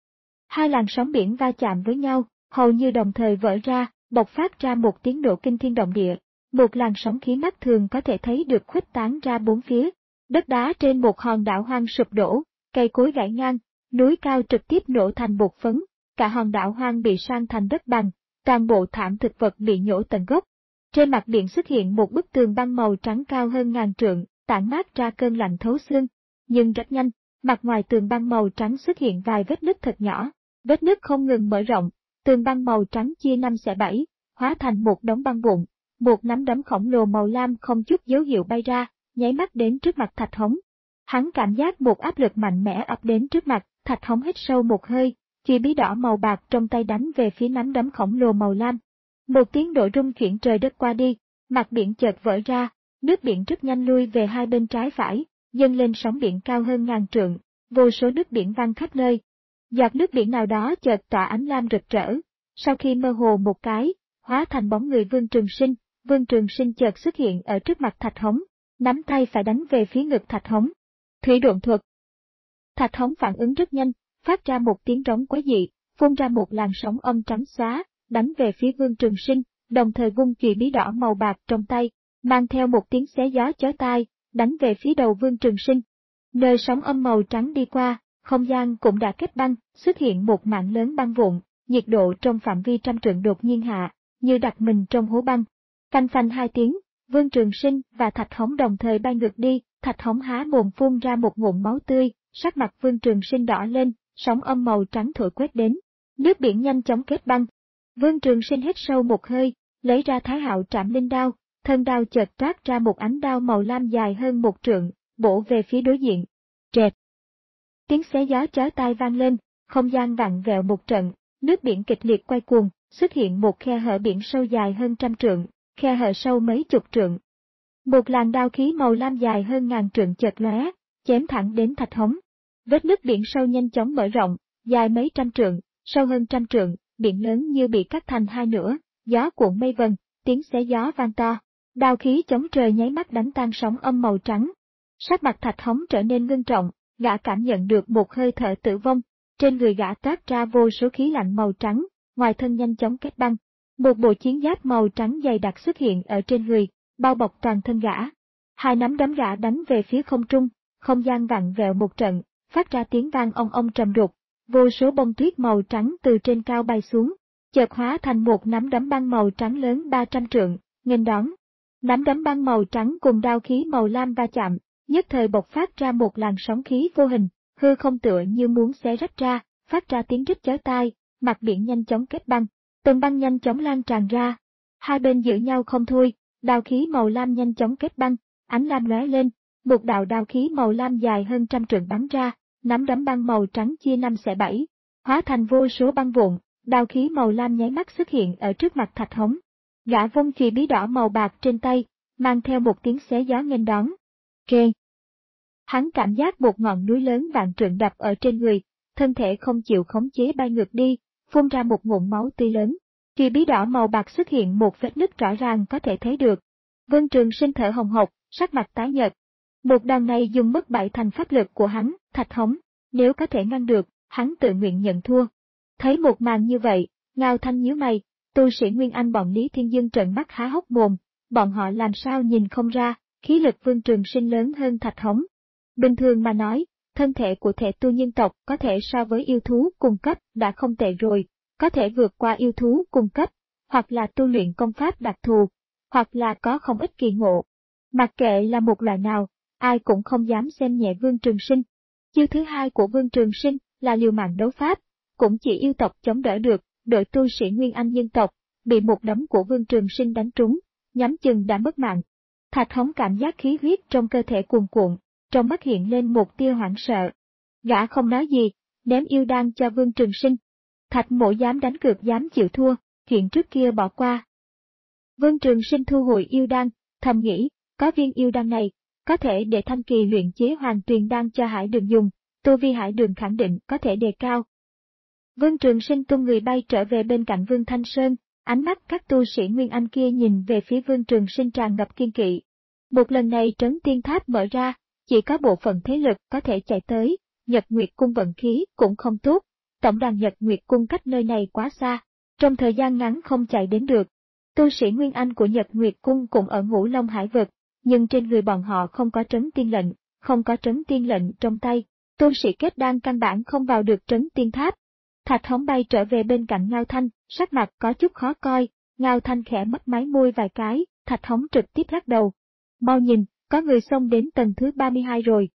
Hai làn sóng biển va chạm với nhau, hầu như đồng thời vỡ ra, bộc phát ra một tiếng nổ kinh thiên động địa. Một làn sóng khí mắt thường có thể thấy được khuếch tán ra bốn phía. Đất đá trên một hòn đảo hoang sụp đổ, cây cối gãy ngang, núi cao trực tiếp nổ thành bột phấn, cả hòn đảo hoang bị san thành đất bằng, toàn bộ thảm thực vật bị nhổ tận gốc. Trên mặt biển xuất hiện một bức tường băng màu trắng cao hơn ngàn trượng, tản mát ra cơn lạnh thấu xương. Nhưng rất nhanh, mặt ngoài tường băng màu trắng xuất hiện vài vết nứt thật nhỏ, vết nứt không ngừng mở rộng, tường băng màu trắng chia năm xẻ bảy, hóa thành một đống băng vụn. Một nắm đấm khổng lồ màu lam không chút dấu hiệu bay ra, nháy mắt đến trước mặt Thạch Hống. Hắn cảm giác một áp lực mạnh mẽ ập đến trước mặt, Thạch Hống hít sâu một hơi, chùy bí đỏ màu bạc trong tay đánh về phía nắm đấm khổng lồ màu lam. Một tiếng nổ rung chuyển trời đất qua đi, mặt biển chợt vỡ ra, nước biển rất nhanh lui về hai bên trái phải, dâng lên sóng biển cao hơn ngàn trượng, vô số nước biển văng khắp nơi. Giọt nước biển nào đó chợt tỏa ánh lam rực rỡ, sau khi mơ hồ một cái, hóa thành bóng người Vương Trường Sinh. Vương Trường Sinh chợt xuất hiện ở trước mặt Thạch Hống, nắm tay phải đánh về phía ngực Thạch Hống. Thủy độn thuật. Thạch Hống phản ứng rất nhanh, phát ra một tiếng rống quái dị, phun ra một làn sóng âm trắng xóa, đánh về phía Vương Trường Sinh, đồng thời vung chùy bí đỏ màu bạc trong tay, mang theo một tiếng xé gió chói tai, đánh về phía đầu Vương Trường Sinh. Nơi sóng âm màu trắng đi qua, không gian cũng đã kết băng, xuất hiện một mảng lớn băng vụn, nhiệt độ trong phạm vi trăm trượng đột nhiên hạ, như đặt mình trong hố băng. Phanh phanh hai tiếng, Vương Trường Sinh và Thạch Hống đồng thời bay ngược đi, Thạch Hống há mồm phun ra một ngụm máu tươi, sắc mặt Vương Trường Sinh đỏ lên, sóng âm màu trắng thổi quét đến, nước biển nhanh chóng kết băng. Vương Trường Sinh hít sâu một hơi, lấy ra Thái Hạo Trảm Linh đao, thân đao chợt toát ra một ánh đao màu lam dài hơn một trượng, bổ về phía đối diện. Trẹt. Tiếng xé gió chói tai vang lên, không gian vặn vẹo một trận, nước biển kịch liệt quay cuồng, xuất hiện một khe hở biển sâu dài hơn trăm trượng, khe hở sâu mấy chục trượng. Một làn đao khí màu lam dài hơn ngàn trượng chợt lóe, chém thẳng đến Thạch Hống. Vết nứt biển sâu nhanh chóng mở rộng, dài mấy trăm trượng, sâu hơn trăm trượng, biển lớn như bị cắt thành hai nửa, gió cuộn mây vần, tiếng xé gió vang to, đao khí chống trời nháy mắt đánh tan sóng âm màu trắng. Sắc mặt Thạch Hống trở nên ngưng trọng, gã cảm nhận được một hơi thở tử vong, trên người gã toát ra vô số khí lạnh màu trắng, ngoài thân nhanh chóng kết băng. Một bộ chiến giáp màu trắng dày đặc xuất hiện ở trên người, bao bọc toàn thân gã. Hai nắm đấm gã đánh về phía không trung, không gian vặn vẹo một trận, phát ra tiếng vang ong ong trầm đục, vô số bông tuyết màu trắng từ trên cao bay xuống, chợt hóa thành một nắm đấm băng màu trắng lớn ba trăm trượng, nghênh đón. Nắm đấm băng màu trắng cùng đao khí màu lam va chạm, nhất thời bộc phát ra một làn sóng khí vô hình, hư không tựa như muốn xé rách ra, phát ra tiếng rít chói tai, mặt biển nhanh chóng kết băng, tầng băng nhanh chóng lan tràn ra. Hai bên giữ nhau không thôi, đao khí màu lam nhanh chóng kết băng, ánh lam lóe lên, một đạo đao khí màu lam dài hơn trăm trượng bắn ra, nắm đấm băng màu trắng chia năm xẻ bảy, hóa thành vô số băng vụn, đao khí màu lam nháy mắt xuất hiện ở trước mặt Thạch Hống. Gã vung chùy bí đỏ màu bạc trên tay, mang theo một tiếng xé gió nghênh đón. Kê. Hắn cảm giác một ngọn núi lớn vạn trượng đập ở trên người, thân thể không chịu khống chế bay ngược đi, phun ra một ngụm máu tươi lớn. Chùy bí đỏ màu bạc xuất hiện một vết nứt rõ ràng có thể thấy được. Vương Trường Sinh thở hồng hộc, sắc mặt tái nhợt. Một đòn này dùng mất bảy thành pháp lực của hắn, Thạch Hống, nếu có thể ngăn được, hắn tự nguyện nhận thua. Thấy một màn như vậy, Ngao Thanh nhíu mày, tu sĩ Nguyên Anh bọn Lý Thiên Dương trợn mắt há hốc mồm, bọn họ làm sao nhìn không ra, khí lực Vương Trường Sinh lớn hơn Thạch Hống. Bình thường mà nói, thân thể của thể tu nhân tộc có thể so với yêu thú cùng cấp đã không tệ rồi, có thể vượt qua yêu thú cùng cấp, hoặc là tu luyện công pháp đặc thù, hoặc là có không ít kỳ ngộ. Mặc kệ là một loại nào, ai cũng không dám xem nhẹ Vương Trường Sinh. Chiêu thứ hai của Vương Trường Sinh là liều mạng đấu pháp, cũng chỉ yêu tộc chống đỡ được, đội tu sĩ Nguyên Anh nhân tộc, bị một đấm của Vương Trường Sinh đánh trúng, nhắm chừng đã mất mạng. Thạch Hống cảm giác khí huyết trong cơ thể cuồn cuộn, trong mắt hiện lên một tia hoảng sợ. Gã không nói gì, ném yêu đan cho Vương Trường Sinh. Thạch Mỗ dám đánh cược dám chịu thua, chuyện trước kia bỏ qua. Vương Trường Sinh thu hồi yêu đan, thầm nghĩ, có viên yêu đan này, có thể để Thanh Kỳ luyện chế Hoàng Tuyền đan cho Hải Đường dùng, tu vi Hải Đường khẳng định có thể đề cao. Vương Trường Sinh tung người bay trở về bên cạnh Vương Thanh Sơn, ánh mắt các tu sĩ Nguyên Anh kia nhìn về phía Vương Trường Sinh tràn ngập kiên kỵ. Một lần này trấn tiên tháp mở ra, chỉ có bộ phận thế lực có thể chạy tới, Nhật Nguyệt Cung vận khí cũng không tốt, tổng đoàn Nhật Nguyệt Cung cách nơi này quá xa, trong thời gian ngắn không chạy đến được. Tu sĩ Nguyên Anh của Nhật Nguyệt Cung cũng ở Ngũ Long Hải vực, nhưng trên người bọn họ không có trấn tiên lệnh, không có trấn tiên lệnh trong tay, tu sĩ kết đan căn bản không vào được trấn tiên tháp. Thạch Hống bay trở về bên cạnh Ngao Thanh, sắc mặt có chút khó coi, Ngao Thanh khẽ mấp máy môi vài cái, Thạch Hống trực tiếp lắc đầu. Mau nhìn, có người xông đến tầng thứ ba mươi hai rồi.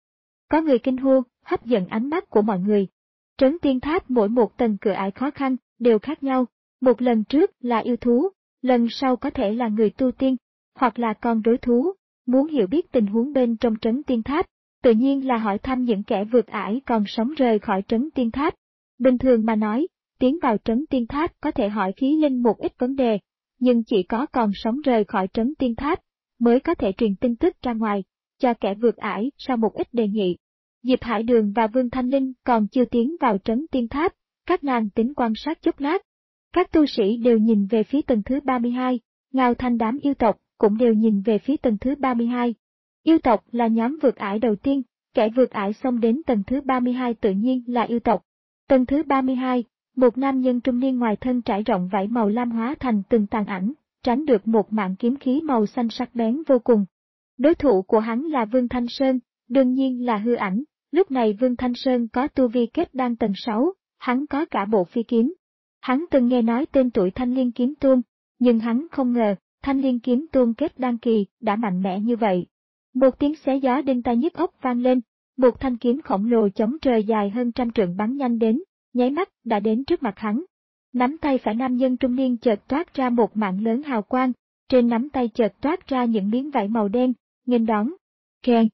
Có người kinh hô, hấp dẫn ánh mắt của mọi người. Trấn tiên tháp mỗi một tầng cửa ải khó khăn, đều khác nhau, một lần trước là yêu thú, lần sau có thể là người tu tiên, hoặc là con đối thú. Muốn hiểu biết tình huống bên trong trấn tiên tháp, tự nhiên là hỏi thăm những kẻ vượt ải còn sống rời khỏi trấn tiên tháp. Bình thường mà nói, tiến vào trấn tiên tháp có thể hỏi khí linh một ít vấn đề, nhưng chỉ có còn sống rời khỏi trấn tiên tháp, mới có thể truyền tin tức ra ngoài, cho kẻ vượt ải sau một ít đề nghị. Diệp Hải Đường và Vương Thanh Linh còn chưa tiến vào trấn tiên tháp, các nàng tính quan sát chốc lát. Các tu sĩ đều nhìn về phía tầng thứ ba mươi hai, Ngao Thanh đám yêu tộc cũng đều nhìn về phía tầng thứ ba mươi hai. Yêu tộc là nhóm vượt ải đầu tiên, Kẻ vượt ải xông đến tầng thứ ba mươi hai tự nhiên là yêu tộc. Tầng thứ ba mươi hai, một nam nhân trung niên ngoài thân trải rộng vảy màu lam hóa thành từng tàn ảnh, tránh được một mạng kiếm khí màu xanh sắc bén vô cùng. Đối thủ của hắn là Vương Thanh Sơn, đương nhiên là hư ảnh. Lúc này Vương Thanh Sơn có tu vi kết đan tầng sáu, hắn có cả bộ phi kiếm. Hắn từng nghe nói tên tuổi Thanh Liên Kiếm Tôn, nhưng hắn không ngờ, Thanh Liên Kiếm Tôn kết đan kỳ đã mạnh mẽ như vậy. Một tiếng xé gió đinh tai nhức óc vang lên, một thanh kiếm khổng lồ chống trời dài hơn trăm trượng bắn nhanh đến, nháy mắt đã đến trước mặt hắn. Nắm tay phải nam nhân trung niên chợt toát ra một mạng lớn hào quang, trên nắm tay chợt toát ra những miếng vải màu đen, nghênh đón. Keng.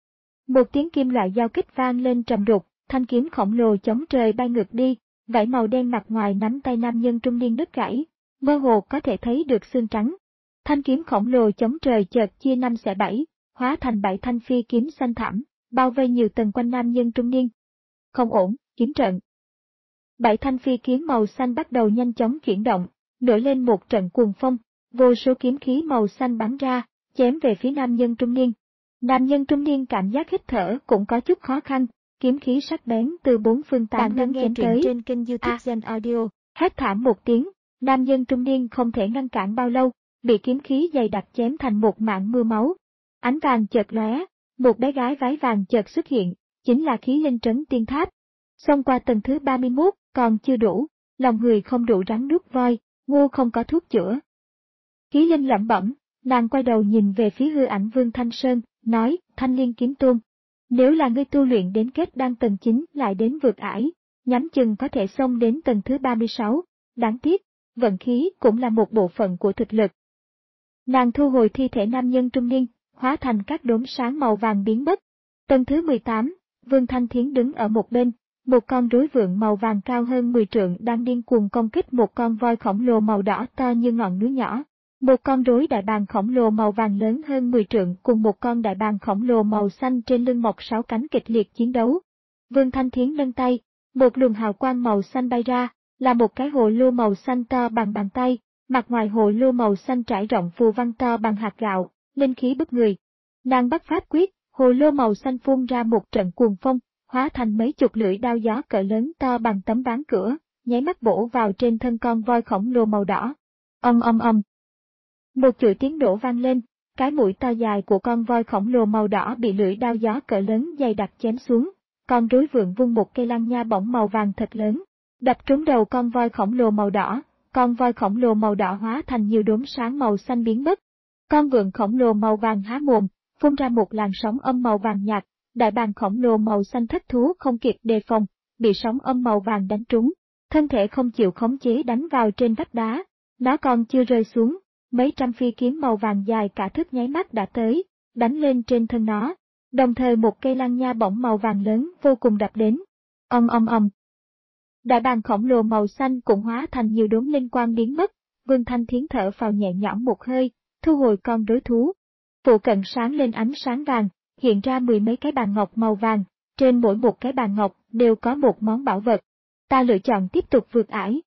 Một tiếng kim loại giao kích vang lên trầm đục, thanh kiếm khổng lồ chống trời bay ngược đi, vải màu đen mặt ngoài nắm tay nam nhân trung niên đứt gãy, mơ hồ có thể thấy được xương trắng. Thanh kiếm khổng lồ chống trời chợt chia năm xẻ bảy, hóa thành bảy thanh phi kiếm xanh thẳm, bao vây nhiều tầng quanh nam nhân trung niên. Không ổn, kiếm trận. Bảy thanh phi kiếm màu xanh bắt đầu nhanh chóng chuyển động, nổi lên một trận cuồng phong, vô số kiếm khí màu xanh bắn ra, chém về phía nam nhân trung niên. Nam nhân trung niên cảm giác hít thở cũng có chút khó khăn, kiếm khí sắc bén từ bốn phương tám hướng chém tới. Trên kênh YouTube À, Gen Audio. hét thảm một tiếng, nam nhân trung niên không thể ngăn cản bao lâu, bị kiếm khí dày đặc chém thành một mảng mưa máu. Ánh vàng chợt lóe, một bé gái váy vàng chợt xuất hiện, chính là khí linh trấn tiên tháp. Xông qua tầng thứ ba mươi mốt, còn chưa đủ, lòng người không đủ rắn nuốt voi, ngu không có thuốc chữa. Khí linh lẩm bẩm, nàng quay đầu nhìn về phía hư ảnh Vương Thanh Sơn, nói, Thanh Liên Kiếm Tôn, nếu là ngươi tu luyện đến kết đan tầng chín lại đến vượt ải, nhắm chừng có thể xông đến tầng thứ ba mươi sáu, đáng tiếc, vận khí cũng là một bộ phận của thực lực. Nàng thu hồi thi thể nam nhân trung niên, hóa thành các đốm sáng màu vàng biến mất. Tầng thứ mười tám, Vương Thanh Thiến đứng ở một bên, một con rối vượn màu vàng cao hơn mười trượng đang điên cuồng công kích một con voi khổng lồ màu đỏ to như ngọn núi nhỏ. Một con rối đại bàng khổng lồ màu vàng lớn hơn mười trượng cùng một con đại bàng khổng lồ màu xanh trên lưng mọc sáu cánh kịch liệt chiến đấu. Vương Thanh Thiến nâng tay, một luồng hào quang màu xanh bay ra, là một cái hồ lô màu xanh to bằng bàn tay, mặt ngoài hồ lô màu xanh trải rộng phù văn to bằng hạt gạo, linh khí bức người. Nàng bắt pháp quyết, hồ lô màu xanh phun ra một trận cuồng phong, hóa thành mấy chục lưỡi đao gió cỡ lớn to bằng tấm ván cửa, nháy mắt bổ vào trên thân con voi khổng lồ màu đỏ. Ầm ầm ầm. Một chuỗi tiếng nổ vang lên, cái mũi to dài của con voi khổng lồ màu đỏ bị lưỡi đao gió cỡ lớn dày đặc chém xuống, con rối vượn vung một cây lăng nha bổng màu vàng thật lớn, đập trúng đầu con voi khổng lồ màu đỏ, con voi khổng lồ màu đỏ hóa thành nhiều đốm sáng màu xanh biến mất. Con vượn khổng lồ màu vàng há mồm, phun ra một làn sóng âm màu vàng nhạt, đại bàng khổng lồ màu xanh thất thú không kịp đề phòng, bị sóng âm màu vàng đánh trúng, thân thể không chịu khống chế đánh vào trên vách đá, nó còn chưa rơi xuống. Mấy trăm phi kiếm màu vàng dài cả thước nháy mắt đã tới, đánh lên trên thân nó, đồng thời một cây lăng nha bổng màu vàng lớn vô cùng đập đến. Ầm ầm ầm. Đại bàng khổng lồ màu xanh cũng hóa thành nhiều đốm linh quang biến mất, Vương Thanh Thiến thở phào nhẹ nhõm một hơi, thu hồi con đối thú. Phụ cận sáng lên ánh sáng vàng, hiện ra mười mấy cái bàn ngọc màu vàng, trên mỗi một cái bàn ngọc đều có một món bảo vật. Ta lựa chọn tiếp tục vượt ải.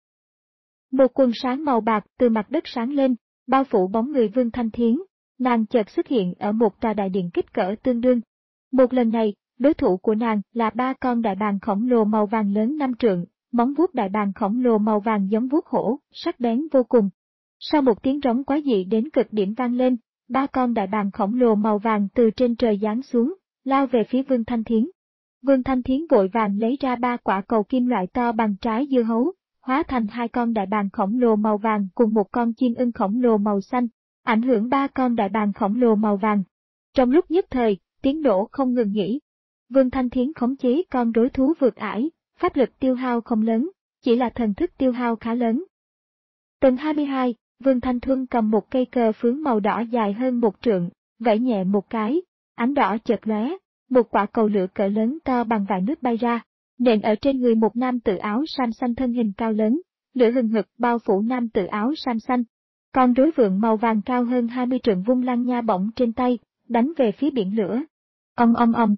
Một quần sáng màu bạc từ mặt đất sáng lên, bao phủ bóng người Vương Thanh Thiến, nàng chợt xuất hiện ở một tòa đại điện kích cỡ tương đương. Một lần này, đối thủ của nàng là ba con đại bàng khổng lồ màu vàng lớn năm trượng, móng vuốt đại bàng khổng lồ màu vàng giống vuốt hổ, sắc bén vô cùng. Sau một tiếng rống quái dị đến cực điểm vang lên, ba con đại bàng khổng lồ màu vàng từ trên trời giáng xuống, lao về phía Vương Thanh Thiến. Vương Thanh Thiến vội vàng lấy ra ba quả cầu kim loại to bằng trái dưa hấu, hóa thành hai con đại bàng khổng lồ màu vàng cùng một con chim ưng khổng lồ màu xanh, ảnh hưởng ba con đại bàng khổng lồ màu vàng. Trong lúc nhất thời, tiếng nổ không ngừng nghỉ. Vương Thanh Thiến khống chế con rối thú vượt ải, pháp lực tiêu hao không lớn, chỉ là thần thức tiêu hao khá lớn. Tầng hai mươi hai, Vương Thanh Thuân cầm một cây cờ phướng màu đỏ dài hơn một trượng, vẫy nhẹ một cái, ánh đỏ chợt lóe, một quả cầu lửa cỡ lớn to bằng vại nước bay ra, nện ở trên người một nam tử áo sam xanh thân hình cao lớn, lửa hừng hực bao phủ nam tử áo sam xanh. Con rối vượn màu vàng cao hơn hai mươi trượng vung lăng nha bổng trên tay, đánh về phía biển lửa. Ầm ầm ầm.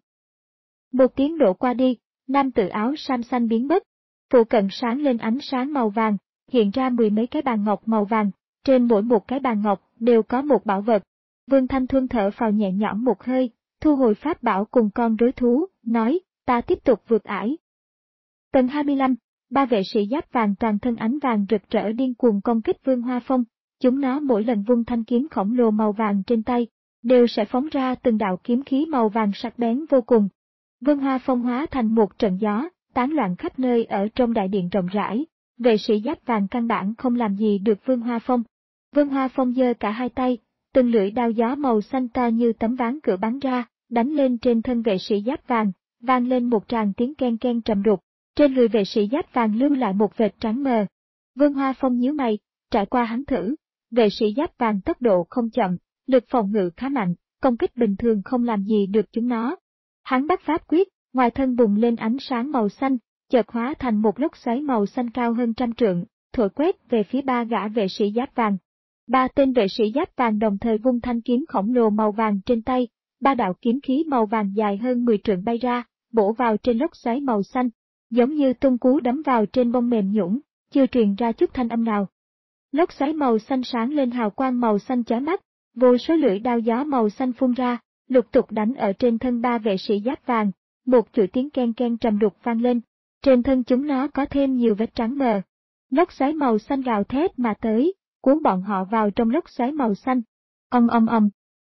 Một tiếng nổ qua đi, nam tử áo sam xanh biến mất. Phụ cận sáng lên ánh sáng màu vàng, hiện ra mười mấy cái bàn ngọc màu vàng, trên mỗi một cái bàn ngọc đều có một bảo vật. Vương Thanh Thuân thở phào nhẹ nhõm một hơi, thu hồi pháp bảo cùng con rối thú, nói, ta tiếp tục vượt ải. Tầng hai mươi lăm, ba vệ sĩ giáp vàng toàn thân ánh vàng rực rỡ điên cuồng công kích Vương Hoa Phong, chúng nó mỗi lần vung thanh kiếm khổng lồ màu vàng trên tay, đều sẽ phóng ra từng đạo kiếm khí màu vàng sắc bén vô cùng. Vương Hoa Phong hóa thành một trận gió, tán loạn khắp nơi ở trong đại điện rộng rãi, vệ sĩ giáp vàng căn bản không làm gì được Vương Hoa Phong. Vương Hoa Phong giơ cả hai tay, từng lưỡi đao gió màu xanh to như tấm ván cửa bắn ra, đánh lên trên thân vệ sĩ giáp vàng, vang lên một tràng tiếng ken ken trầm đục. Trên người vệ sĩ giáp vàng lưu lại một vệt trắng mờ. Vương Hoa Phong nhíu mày, trải qua hắn thử, vệ sĩ giáp vàng tốc độ không chậm, lực phòng ngự khá mạnh, công kích bình thường không làm gì được chúng nó. Hắn bắt pháp quyết, ngoài thân bùng lên ánh sáng màu xanh, chợt hóa thành một lốc xoáy màu xanh cao hơn trăm trượng, thổi quét về phía ba gã vệ sĩ giáp vàng. Ba tên vệ sĩ giáp vàng đồng thời vung thanh kiếm khổng lồ màu vàng trên tay, ba đạo kiếm khí màu vàng dài hơn mười trượng bay ra, bổ vào trên lốc xoáy màu xanh, giống như tung cú đấm vào trên bông mềm nhũn, chưa truyền ra chút thanh âm nào. Lốc xoáy màu xanh sáng lên hào quang màu xanh chói mắt, vô số lưỡi đao gió màu xanh phun ra, lục tục đánh ở trên thân ba vệ sĩ giáp vàng, một chuỗi tiếng ken ken trầm đục vang lên, trên thân chúng nó có thêm nhiều vết trắng mờ. Lốc xoáy màu xanh gào thét mà tới, cuốn bọn họ vào trong lốc xoáy màu xanh. Ầm ầm ầm.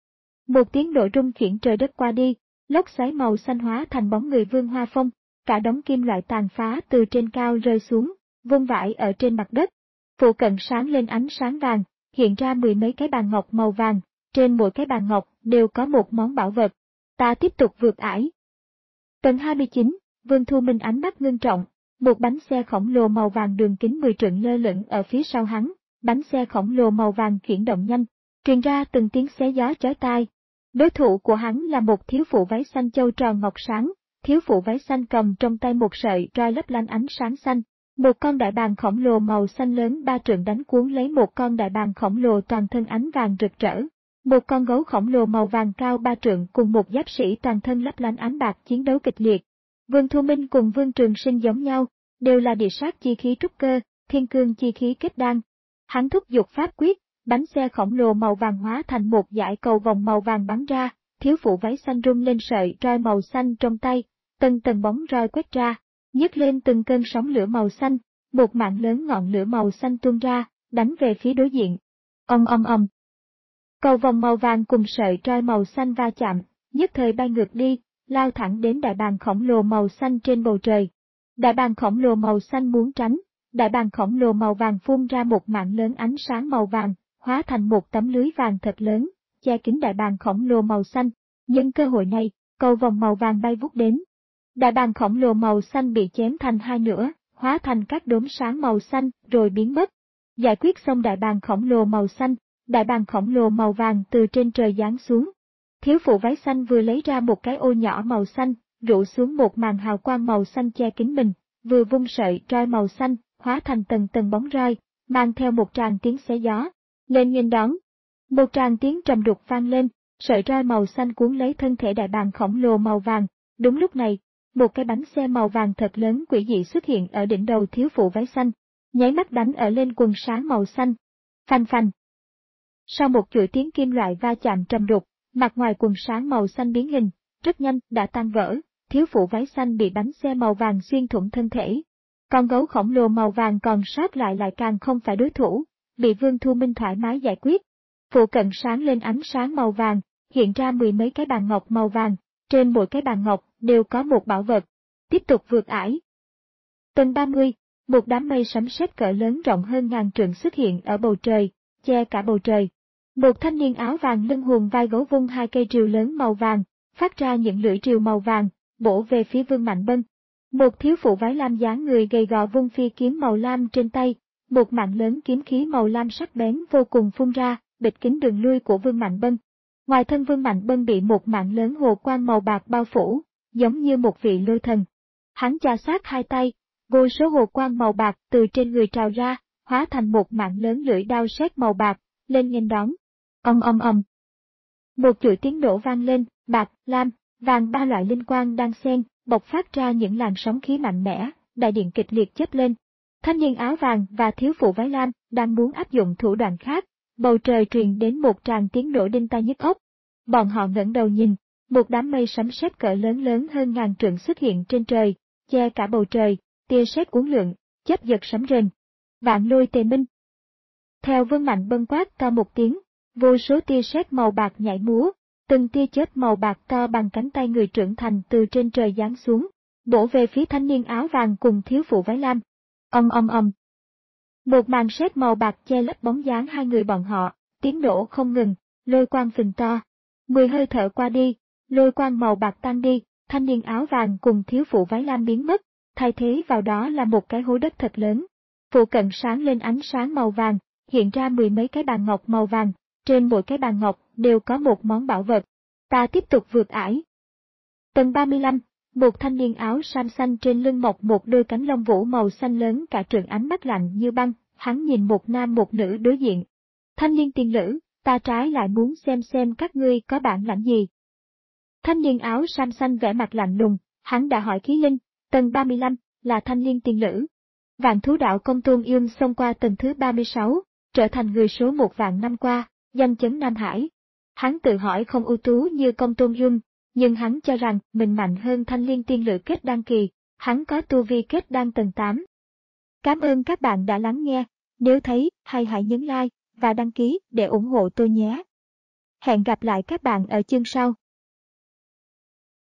Một tiếng nổ rung chuyển trời đất qua đi, lốc xoáy màu xanh hóa thành bóng người Vương Hoa Phong, cả đống kim loại tàn phá từ trên cao rơi xuống, vung vãi ở trên mặt đất. Phụ cận sáng lên ánh sáng vàng, hiện ra mười mấy cái bàn ngọc màu vàng, trên mỗi cái bàn ngọc đều có một món bảo vật. Ta tiếp tục vượt ải. Tầng hai mươi chín, Vương Thu Minh ánh mắt ngưng trọng, một bánh xe khổng lồ màu vàng đường kính mười trượng lơ lửng ở phía sau hắn, bánh xe khổng lồ màu vàng chuyển động nhanh, truyền ra từng tiếng xé gió chói tai. Đối thủ của hắn là một thiếu phụ váy xanh châu tròn ngọc sáng, thiếu phụ váy xanh cầm trong tay một sợi roi lấp lánh ánh sáng xanh. Một con đại bàng khổng lồ màu xanh lớn ba trượng đánh cuốn lấy một con đại bàng khổng lồ toàn thân ánh vàng rực rỡ. Một con gấu khổng lồ màu vàng cao ba trượng cùng một giáp sĩ toàn thân lấp lánh ánh bạc chiến đấu kịch liệt. Vương Thu Minh cùng Vương Trường Sinh giống nhau, đều là địa sát chi khí trúc cơ, thiên cương chi khí kết đan. Hắn thúc giục pháp quyết, bánh xe khổng lồ màu vàng hóa thành một dải cầu vòng màu vàng bắn ra, thiếu phụ váy xanh rung lên sợi roi màu xanh trong tay, từng tầng bóng roi quét ra, nhấc lên từng cơn sóng lửa màu xanh, một mạng lớn ngọn lửa màu xanh tuôn ra, đánh về phía đối diện. Ầm ầm ầm. Cầu vòng màu vàng cùng sợi roi màu xanh va chạm, nhất thời bay ngược đi, lao thẳng đến đại bàng khổng lồ màu xanh trên bầu trời. Đại bàng khổng lồ màu xanh muốn tránh, đại bàng khổng lồ màu vàng phun ra một mạng lớn ánh sáng màu vàng, hóa thành một tấm lưới vàng thật lớn, che kín đại bàng khổng lồ màu xanh. Nhân cơ hội này, cầu vòng màu vàng bay vút đến. Đại bàng khổng lồ màu xanh bị chém thành hai nửa, hóa thành các đốm sáng màu xanh rồi biến mất. Giải quyết xong đại bàng khổng lồ màu xanh, đại bàng khổng lồ màu vàng từ trên trời giáng xuống. Thiếu phụ váy xanh vừa lấy ra một cái ô nhỏ màu xanh, rủ xuống một màn hào quang màu xanh che kín mình, vừa vung sợi roi màu xanh, hóa thành tầng tầng bóng roi, mang theo một tràng tiếng xé gió, lên nghênh đón. Một tràng tiếng trầm đục vang lên, sợi roi màu xanh cuốn lấy thân thể đại bàng khổng lồ màu vàng. Đúng lúc này, một cái bánh xe màu vàng thật lớn quỷ dị xuất hiện ở đỉnh đầu thiếu phụ váy xanh, nháy mắt đánh ở lên quần sáng màu xanh. Phanh phanh. Sau một chuỗi tiếng kim loại va chạm trầm đục, mặt ngoài quần sáng màu xanh biến hình, rất nhanh đã tan vỡ, thiếu phụ váy xanh bị bánh xe màu vàng xuyên thủng thân thể. Con gấu khổng lồ màu vàng còn sót lại lại càng không phải đối thủ, bị Vương Thu Minh thoải mái giải quyết. Phụ cận sáng lên ánh sáng màu vàng, hiện ra mười mấy cái bàn ngọc màu vàng, trên mỗi cái bàn ngọc đều có một bảo vật. Tiếp tục vượt ải. Tầng ba mươi, một đám mây sấm sét cỡ lớn rộng hơn ngàn trượng xuất hiện ở bầu trời, che cả bầu trời. Một thanh niên áo vàng lưng hùn vai gấu vung hai cây rìu lớn màu vàng, phát ra những lưỡi rìu màu vàng, bổ về phía Vương Mạnh Bân. Một thiếu phụ váy lam dáng người gầy gò vung phi kiếm màu lam trên tay, một mạng lớn kiếm khí màu lam sắc bén vô cùng phun ra, bịt kín đường lui của Vương Mạnh Bân. Ngoài thân Vương Mạnh Bân bị một mạng lớn hồ quang màu bạc bao phủ, giống như một vị lôi thần. Hắn chà sát hai tay, vô số hồ quang màu bạc từ trên người trào ra, hóa thành một mạng lớn lưỡi đao sét màu bạc, lên nghênh đón. Ầm ầm ầm. Một chuỗi tiếng nổ vang lên, bạc, lam, vàng ba loại linh quang đang xen, bộc phát ra những làn sóng khí mạnh mẽ, đại điện kịch liệt chớp lên. Thanh niên áo vàng và thiếu phụ váy lam đang muốn áp dụng thủ đoạn khác, bầu trời truyền đến một tràng tiếng nổ đinh tai nhức óc. Bọn họ ngẩng đầu nhìn, Một đám mây sấm sét cỡ lớn lớn hơn ngàn trượng xuất hiện trên trời, che cả bầu trời, tia sét uốn lượn, chớp giật sấm rền. Vạn lôi tề minh. Theo Vương Mạnh Bân quát to một tiếng, vô số tia sét màu bạc nhảy múa, từng tia chớp màu bạc to bằng cánh tay người trưởng thành từ trên trời giáng xuống, bổ về phía thanh niên áo vàng cùng thiếu phụ váy lam. Ầm ầm ầm. Một màn sét màu bạc che lấp bóng dáng hai người bọn họ, tiếng nổ không ngừng, lôi quang phình to. Mười hơi thở qua đi, lôi quang màu bạc tan đi, thanh niên áo vàng cùng thiếu phụ váy lam biến mất, thay thế vào đó là một cái hố đất thật lớn. Phụ cận sáng lên ánh sáng màu vàng, hiện ra mười mấy cái bàn ngọc màu vàng, trên mỗi cái bàn ngọc đều có một món bảo vật. Ta tiếp tục vượt ải. Tầng ba mươi lăm, một thanh niên áo sam xanh trên lưng mọc một đôi cánh lông vũ màu xanh lớn cả trượng, ánh mắt lạnh như băng, hắn nhìn một nam một nữ đối diện. Thanh niên tiên nữ, ta trái lại muốn xem xem các ngươi có bản lãnh gì. Thanh niên áo sam xanh vẻ mặt lạnh lùng, hắn đã hỏi khí linh, tầng ba mươi lăm, là thanh niên tiên nữ. Vạn thú đạo Công Tôn Yum xông qua tầng thứ ba mươi sáu, trở thành người số một vạn năm qua, danh chấn Nam Hải. Hắn tự hỏi không ưu tú như Công Tôn Yum, nhưng hắn cho rằng mình mạnh hơn thanh liên tiên nữ kết đan kỳ, hắn có tu vi kết đan tầng tám. Cảm ơn các bạn đã lắng nghe, nếu thấy hay hãy nhấn like và đăng ký để ủng hộ tôi nhé. Hẹn gặp lại các bạn ở chương sau.